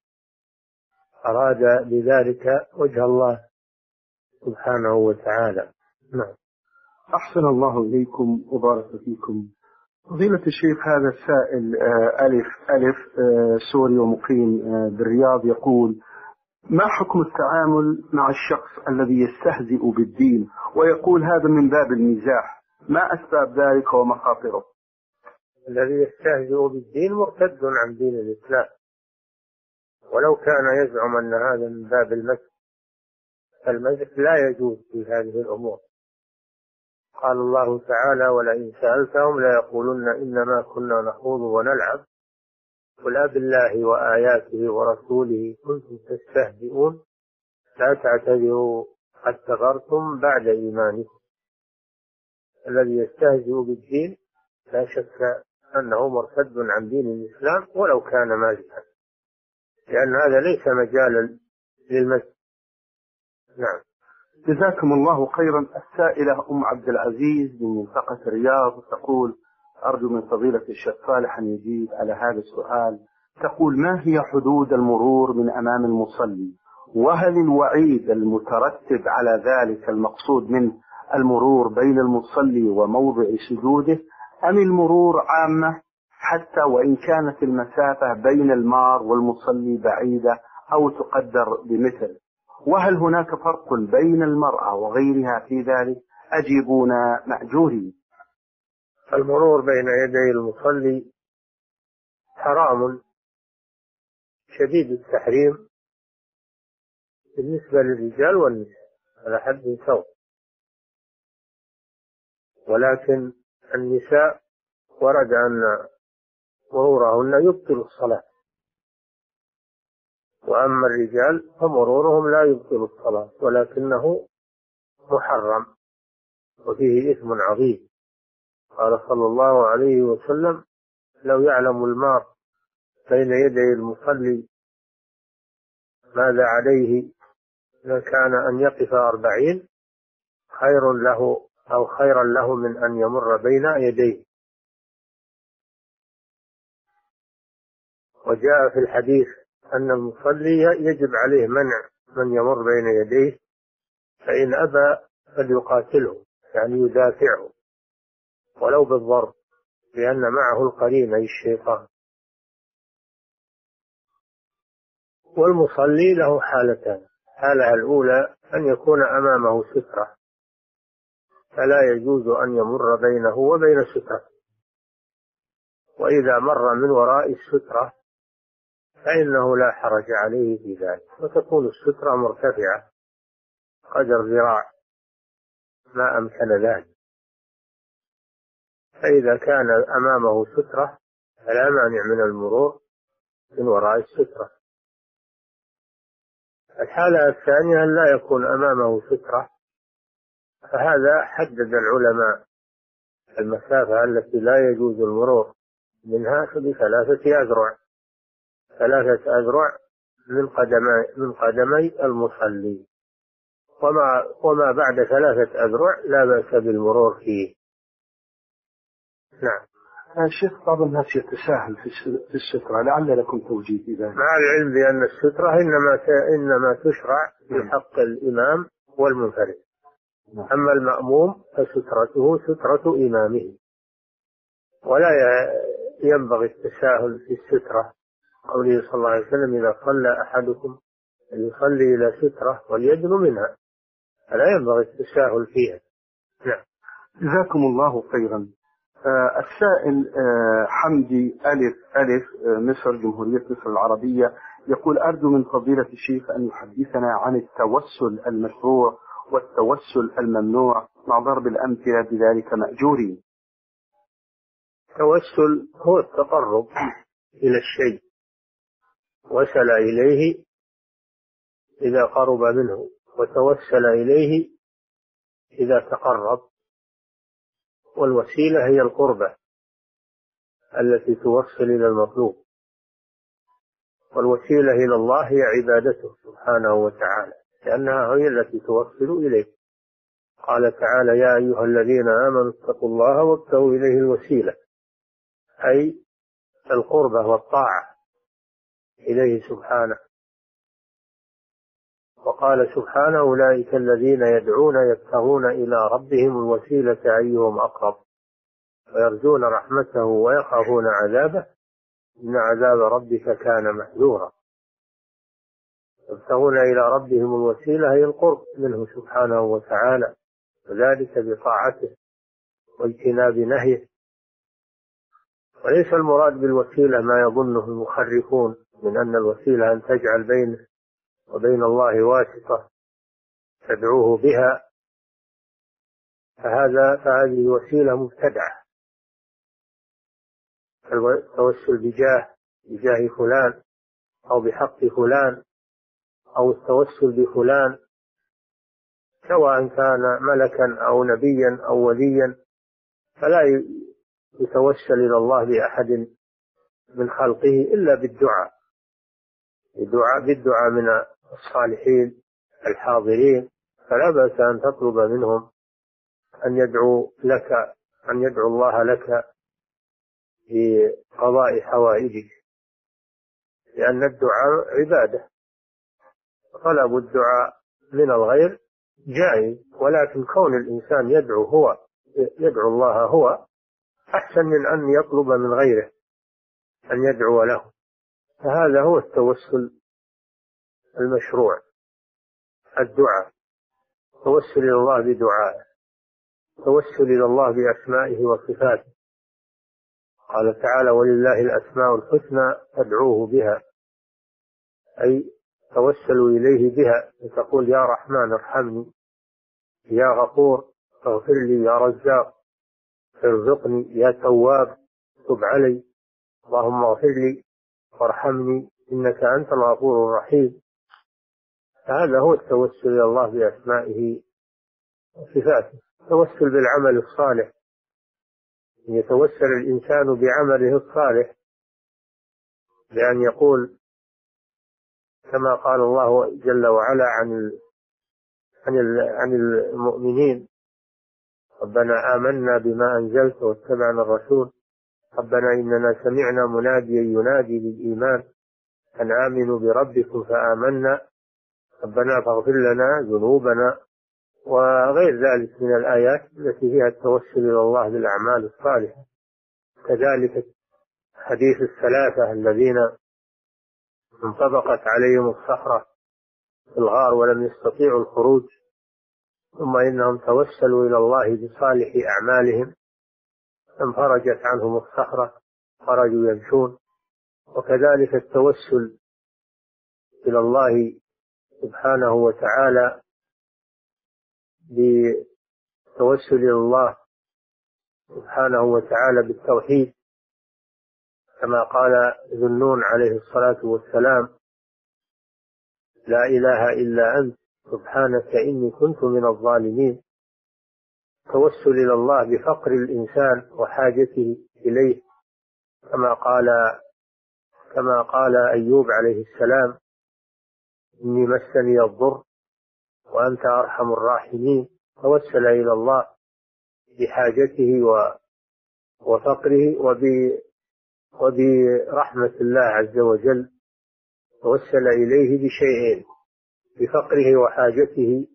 بذلك وجه الله سبحانه وتعالى. نعم. أحسن الله إليكم وبارك فيكم. فضيلة الشيخ، هذا السائل ألف سوري ومقيم بالرياض يقول: ما حكم التعامل مع الشخص الذي يستهزئ بالدين ويقول هذا من باب المزاح؟ ما أسباب ذلك ومخاطره؟ الذي يستهزئ بالدين مرتد عن دين الإسلام، ولو كان يزعم أن هذا من باب المزح، فالمزح لا يجوز في هذه الأمور. قال الله تعالى: ولئن سألتهم ليقولن إنما كنا نخوض ونلعب قل أبالله وآياته ورسوله كنتم تستهزئون لا تعتذروا قد كفرتم بعد إيمانكم. الذي يستهزئ بالدين لا شك أنه مرتد عن دين الإسلام ولو كان مازحا، لأن هذا ليس مجالا للمزح. نعم. جزاكم الله خيرا. السائلة أم عبد العزيز من منطقة الرياض تقول: أرجو من فضيلة الشيخ صالح أن يجيب على هذا السؤال. تقول: ما هي حدود المرور من أمام المصلي؟ وهل الوعيد المترتب على ذلك المقصود منه المرور بين المصلي وموضع سجوده، أم المرور عامة حتى وإن كانت المسافة بين المار والمصلي بعيدة أو تقدر بمثل؟ وهل هناك فرق بين المرأة وغيرها في ذلك؟ أجيبونا مأجورين. المرور بين يدي المصلي حرام شديد التحريم بالنسبة للرجال والنساء على حد سواء، ولكن النساء ورد أن مرورهن يبطل الصلاة، وأما الرجال فمرورهم لا يبطل الصلاة ولكنه محرم وفيه إثم عظيم. قال صلى الله عليه وسلم: لو يعلم المار بين يدي المصلي ماذا عليه لكان أن يقف 40 خير له أو خيرا له من أن يمر بين يديه. وجاء في الحديث أن المصلي يجب عليه منع من يمر بين يديه، فإن أبى فليقاتله، يعني يدافعه ولو بالضرب، لأن معه القرين أي الشيطان. والمصلي له حالتان: الحالة الأولى أن يكون أمامه سترة، فلا يجوز أن يمر بينه وبين سترة، وإذا مر من وراء السترة فإنه لا حرج عليه في ذلك، وتكون السترة مرتفعة قدر ذراع ما أمكن ذلك. فإذا كان أمامه سترة فلا مانع من المرور من وراء السترة. الحالة الثانية أن لا يكون أمامه سترة، فهذا حدد العلماء المسافة التي لا يجوز المرور منها ب3 أذرع، 3 أذرع من قدمي المصلي، وما بعد 3 أذرع لا بأس بالمرور فيه. نعم. شيخ، بعض الناس يتساهل في السترة، لعل لكم توجيه في ذلك. مع العلم بأن السترة إنما تشرع في حق الإمام والمنفرد. أما المأموم فسترته سترة إمامه، ولا ينبغي التساهل في السترة. قوله صلى الله عليه وسلم: إذا صلى أحدكم يصلي إلى سترة وليدن منها، فلا ينبغي التساهل فيها. نعم. جزاكم الله خيرا. السائل حمدي ألف مصر، جمهورية مصر العربية، يقول: أرجو من فضيلة الشيخ أن يحدثنا عن التوسل المشروع والتوسل الممنوع مع ضرب الأمثلة بذلك مأجورين. التوسل هو التقرب إلى الشيء، وصل إليه إذا قرب منه، وتوسل إليه إذا تقرب. والوسيلة هي القربة التي توصل إلى المطلوب، والوسيلة إلى الله هي عبادته سبحانه وتعالى، لأنها هي التي توصل إليه. قال تعالى: يا أيها الذين آمنوا اتقوا الله وابتغوا إليه الوسيلة، أي القربة والطاعة إليه سبحانه. وقال سبحانه: أولئك الذين يدعون يبتغون إلى ربهم الوسيلة أيهم أقرب ويرجون رحمته ويخافون عذابه إن عذاب ربك كان محذورا. يبتغون إلى ربهم الوسيلة هي القرب منه سبحانه وتعالى، وذلك بطاعته واجتناب نهيه. وليس المراد بالوسيلة ما يظنه المخرفون من أن الوسيلة أن تجعل بينه وبين الله واسطة تدعوه بها، فهذه وسيلة مبتدعة. التوسل بجاه فلان أو بحق فلان أو التوسل بفلان، سواء كان ملكا أو نبيا أو وليا، فلا يتوسل إلى الله بأحد من خلقه إلا بالدعاء من الصالحين الحاضرين. فلا بأس أن تطلب منهم أن يدعو الله لك بقضاء حوائجك، لأن الدعاء عبادة. طلب الدعاء من الغير جائز، ولكن كون الإنسان يدعو الله هو أحسن من أن يطلب من غيره أن يدعو له. فهذا هو التوسل المشروع، الدعاء، توسل إلى الله بدعائه، توسل إلى الله بأسمائه وصفاته. قال تعالى: ولله الأسماء الحسنى فادعوه بها، أي توسلوا إليه بها، فتقول: يا رحمن ارحمني، يا غفور اغفر لي، يا رزاق ارزقني، يا تواب تب علي، اللهم اغفر لي وارحمني إنك أنت الغفور الرحيم. هذا هو التوسل إلى الله بأسمائه وصفاته. التوسل بالعمل الصالح، يتوسل الإنسان بعمله الصالح بأن يقول كما قال الله جل وعلا عن المؤمنين: ربنا آمنا بما أنزلت واتبعنا الرسول ربنا إننا سمعنا مناديا ينادي للإيمان أن آمنوا بربكم فآمنا ربنا فاغفر لنا ذنوبنا، وغير ذلك من الآيات التي فيها التوسل إلى الله بالأعمال الصالحة. كذلك حديث الثلاثة الذين انطبقت عليهم الصخرة في الغار ولم يستطيعوا الخروج، ثم إنهم توسلوا إلى الله بصالح أعمالهم فانفرجت عنهم الصخرة، خرجوا يمشون. وكذلك التوسل إلى الله سبحانه وتعالى بالتوسل إلى الله سبحانه وتعالى بالتوحيد، كما قال ذو النون عليه الصلاة والسلام: لا إله إلا أنت سبحانك إني كنت من الظالمين. توسل إلى الله بفقر الإنسان وحاجته إليه، كما قال أيوب عليه السلام: إني مسني الضر وأنت أرحم الراحمين، توسل إلى الله بحاجته وفقره وبرحمة الله عز وجل، توسل إليه بشيئين: بفقره وحاجته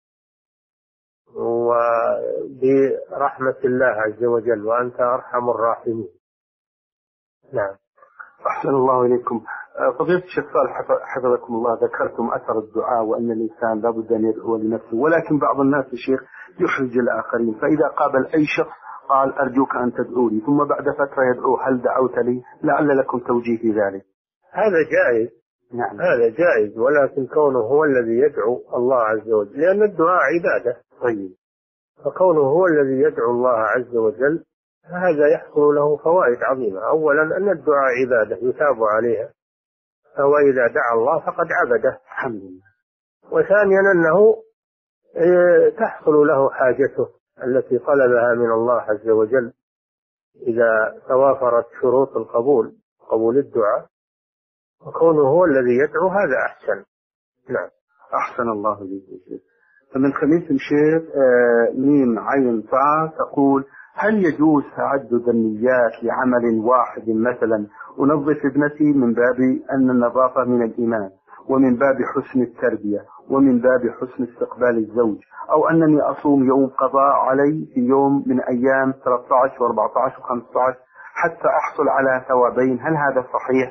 وبرحمة الله عز وجل، وأنت أرحم الراحمين. نعم. أحسن الله إليكم. فضيلة الشيخ صالح حفظكم الله، ذكرتم أثر الدعاء وأن الإنسان لابد أن يدعو لنفسه، ولكن بعض الناس يا شيخ يحرج الآخرين، فإذا قابل أي شخص قال أرجوك أن تدعو لي، ثم بعد فترة يدعو هل دعوت لي؟ لعل لكم توجيه في ذلك. هذا جائز. نعم. هذا جائز، ولكن كونه هو الذي يدعو الله عز وجل، لأن الدعاء عبادة. طيب. فكونه هو الذي يدعو الله عز وجل هذا يحصل له فوائد عظيمة. أولا أن الدعاء عبادة يثاب عليها، فهو إذا دعا الله فقد عبده. الحمد لله. وثانيا أنه تحصل له حاجته التي طلبها من الله عز وجل إذا توافرت شروط قبول الدعاء، وكونه هو الذي يدعو هذا أحسن. نعم. أحسن الله إليك. فمن خميس الشيخ ميم عين فا تقول: هل يجوز تعدد النيات لعمل واحد؟ مثلا أنظف ابنتي من باب أن النظافة من الإيمان، ومن باب حسن التربية، ومن باب حسن استقبال الزوج، أو أنني أصوم يوم قضاء علي في يوم من أيام 13 و14 و15 حتى أحصل على ثوابين، هل هذا صحيح؟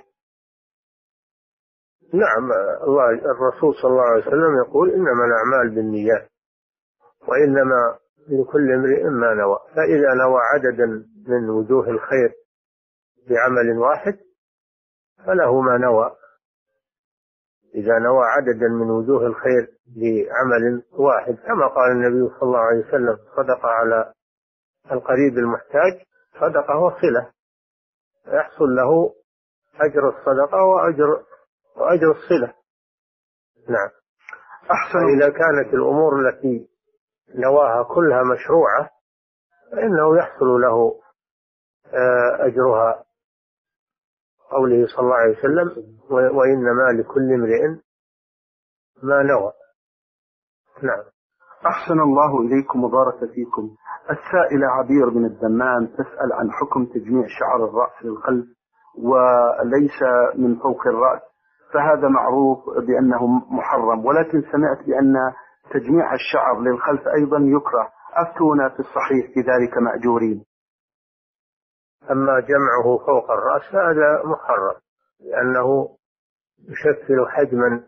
نعم. الرسول صلى الله عليه وسلم يقول: إنما الأعمال بالنيات وإنما لكل امرئ ما نوى. فإذا نوى عددا من وجوه الخير بعمل واحد فله ما نوى. إذا نوى عددا من وجوه الخير بعمل واحد، كما قال النبي صلى الله عليه وسلم: صدقة على القريب المحتاج صدقة وصلة، يحصل له أجر الصدقة وأجر الصلة. نعم. أحسن. إذا كانت الأمور التي نواها كلها مشروعة فإنه يحصل له أجرها، قوله صلى الله عليه وسلم: وإنما لكل امرئ ما نوى. نعم. أحسن الله إليكم وبارك فيكم. السائلة عبير بن الدمام تسأل عن حكم تجميع شعر الرأس للخلف وليس من فوق الرأس، فهذا معروف بأنه محرم، ولكن سمعت بأن تجميع الشعر للخلف أيضا يكره، أفتونا في الصحيح في ذلك مأجورين. أما جمعه فوق الرأس هذا محرم، لأنه يشكل حجما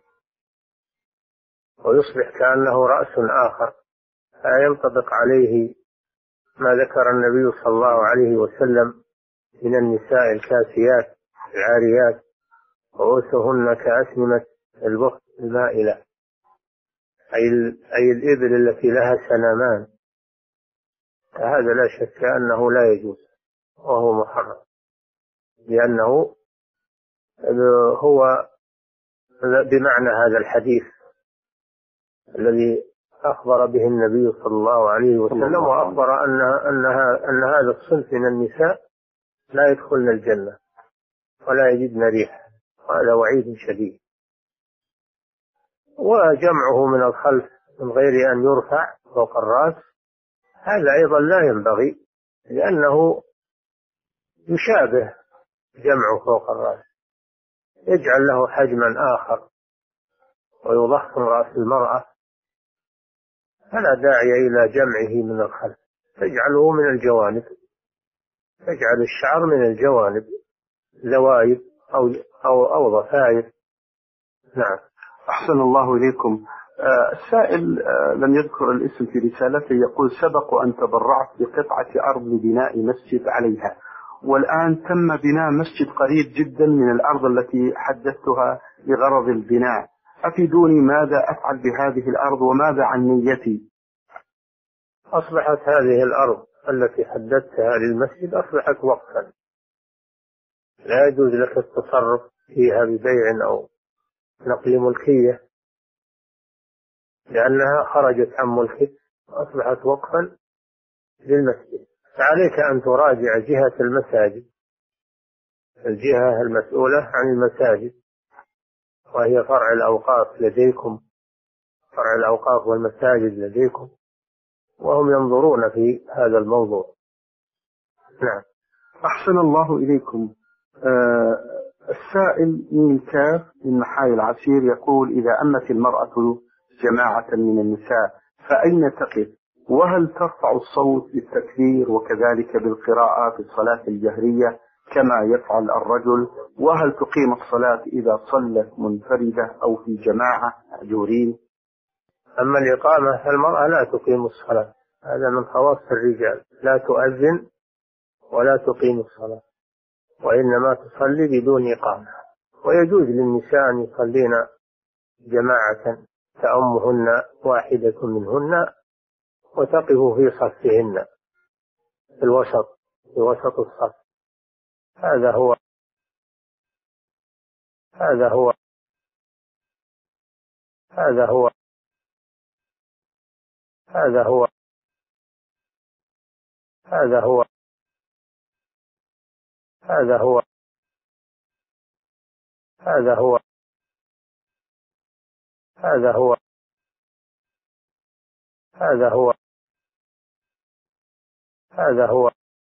ويصبح كأنه رأس آخر، فينطبق عليه ما ذكر النبي صلى الله عليه وسلم من النساء الكاسيات العاريات رؤوسهن كأسنمة البخت المائلة، أي الإبل التي لها سنامان، فهذا لا شك أنه لا يجوز وهو محرم، لأنه هو بمعنى هذا الحديث الذي أخبر به النبي صلى الله عليه وسلم، وأخبر أن هذا الصنف من النساء لا يدخلن الجنة ولا يجدن ريح، وهذا وعيد شديد. وجمعه من الخلف من غير أن يرفع فوق الرأس هذا أيضا لا ينبغي، لأنه يشابه جمعه فوق الرأس، يجعل له حجما آخر ويضخم رأس المرأة، فلا داعي إلى جمعه من الخلف، تجعله من الجوانب، تجعل الشعر من الجوانب ذوائب أو ضفائر. نعم. أحسن الله إليكم. السائل لم يذكر الاسم في رسالته، يقول: سبق أن تبرعت بقطعة أرض لبناء مسجد عليها، والآن تم بناء مسجد قريب جدا من الأرض التي حدثتها لغرض البناء، أفيدوني ماذا أفعل بهذه الأرض وماذا عن نيتي؟ أصبحت هذه الأرض التي حددتها للمسجد أصبحت وقفا، لا يجوز لك التصرف فيها ببيع أو نقل ملكية، لأنها خرجت عن ملكك وأصبحت وقفا للمسجد. فعليك أن تراجع جهة المساجد، الجهة المسؤولة عن المساجد وهي فرع الأوقاف لديكم، فرع الأوقاف والمساجد لديكم، وهم ينظرون في هذا الموضوع. نعم. أحسن الله إليكم. السائل من كاف من محاي العسير يقول: إذا أمت المرأة جماعة من النساء فأين تقف؟ وهل ترفع الصوت بالتكبير وكذلك بالقراءة في الصلاة الجهرية كما يفعل الرجل؟ وهل تقيم الصلاة إذا صلت منفردة أو في جماعة مأجورين؟ أما الإقامة فالمرأة لا تقيم الصلاة، هذا من خواص الرجال، لا تؤذن ولا تقيم الصلاة، وإنما تصلي بدون إقامة. ويجوز للنساء أن يصلين جماعة تأمهن واحدة منهن وتقف في صفهن في الوسط، في وسط الصف. هذا هو هذا هو هذا هو هذا هو هذا هو هذا هو هذا هو هذا هو هذا هو هذا هو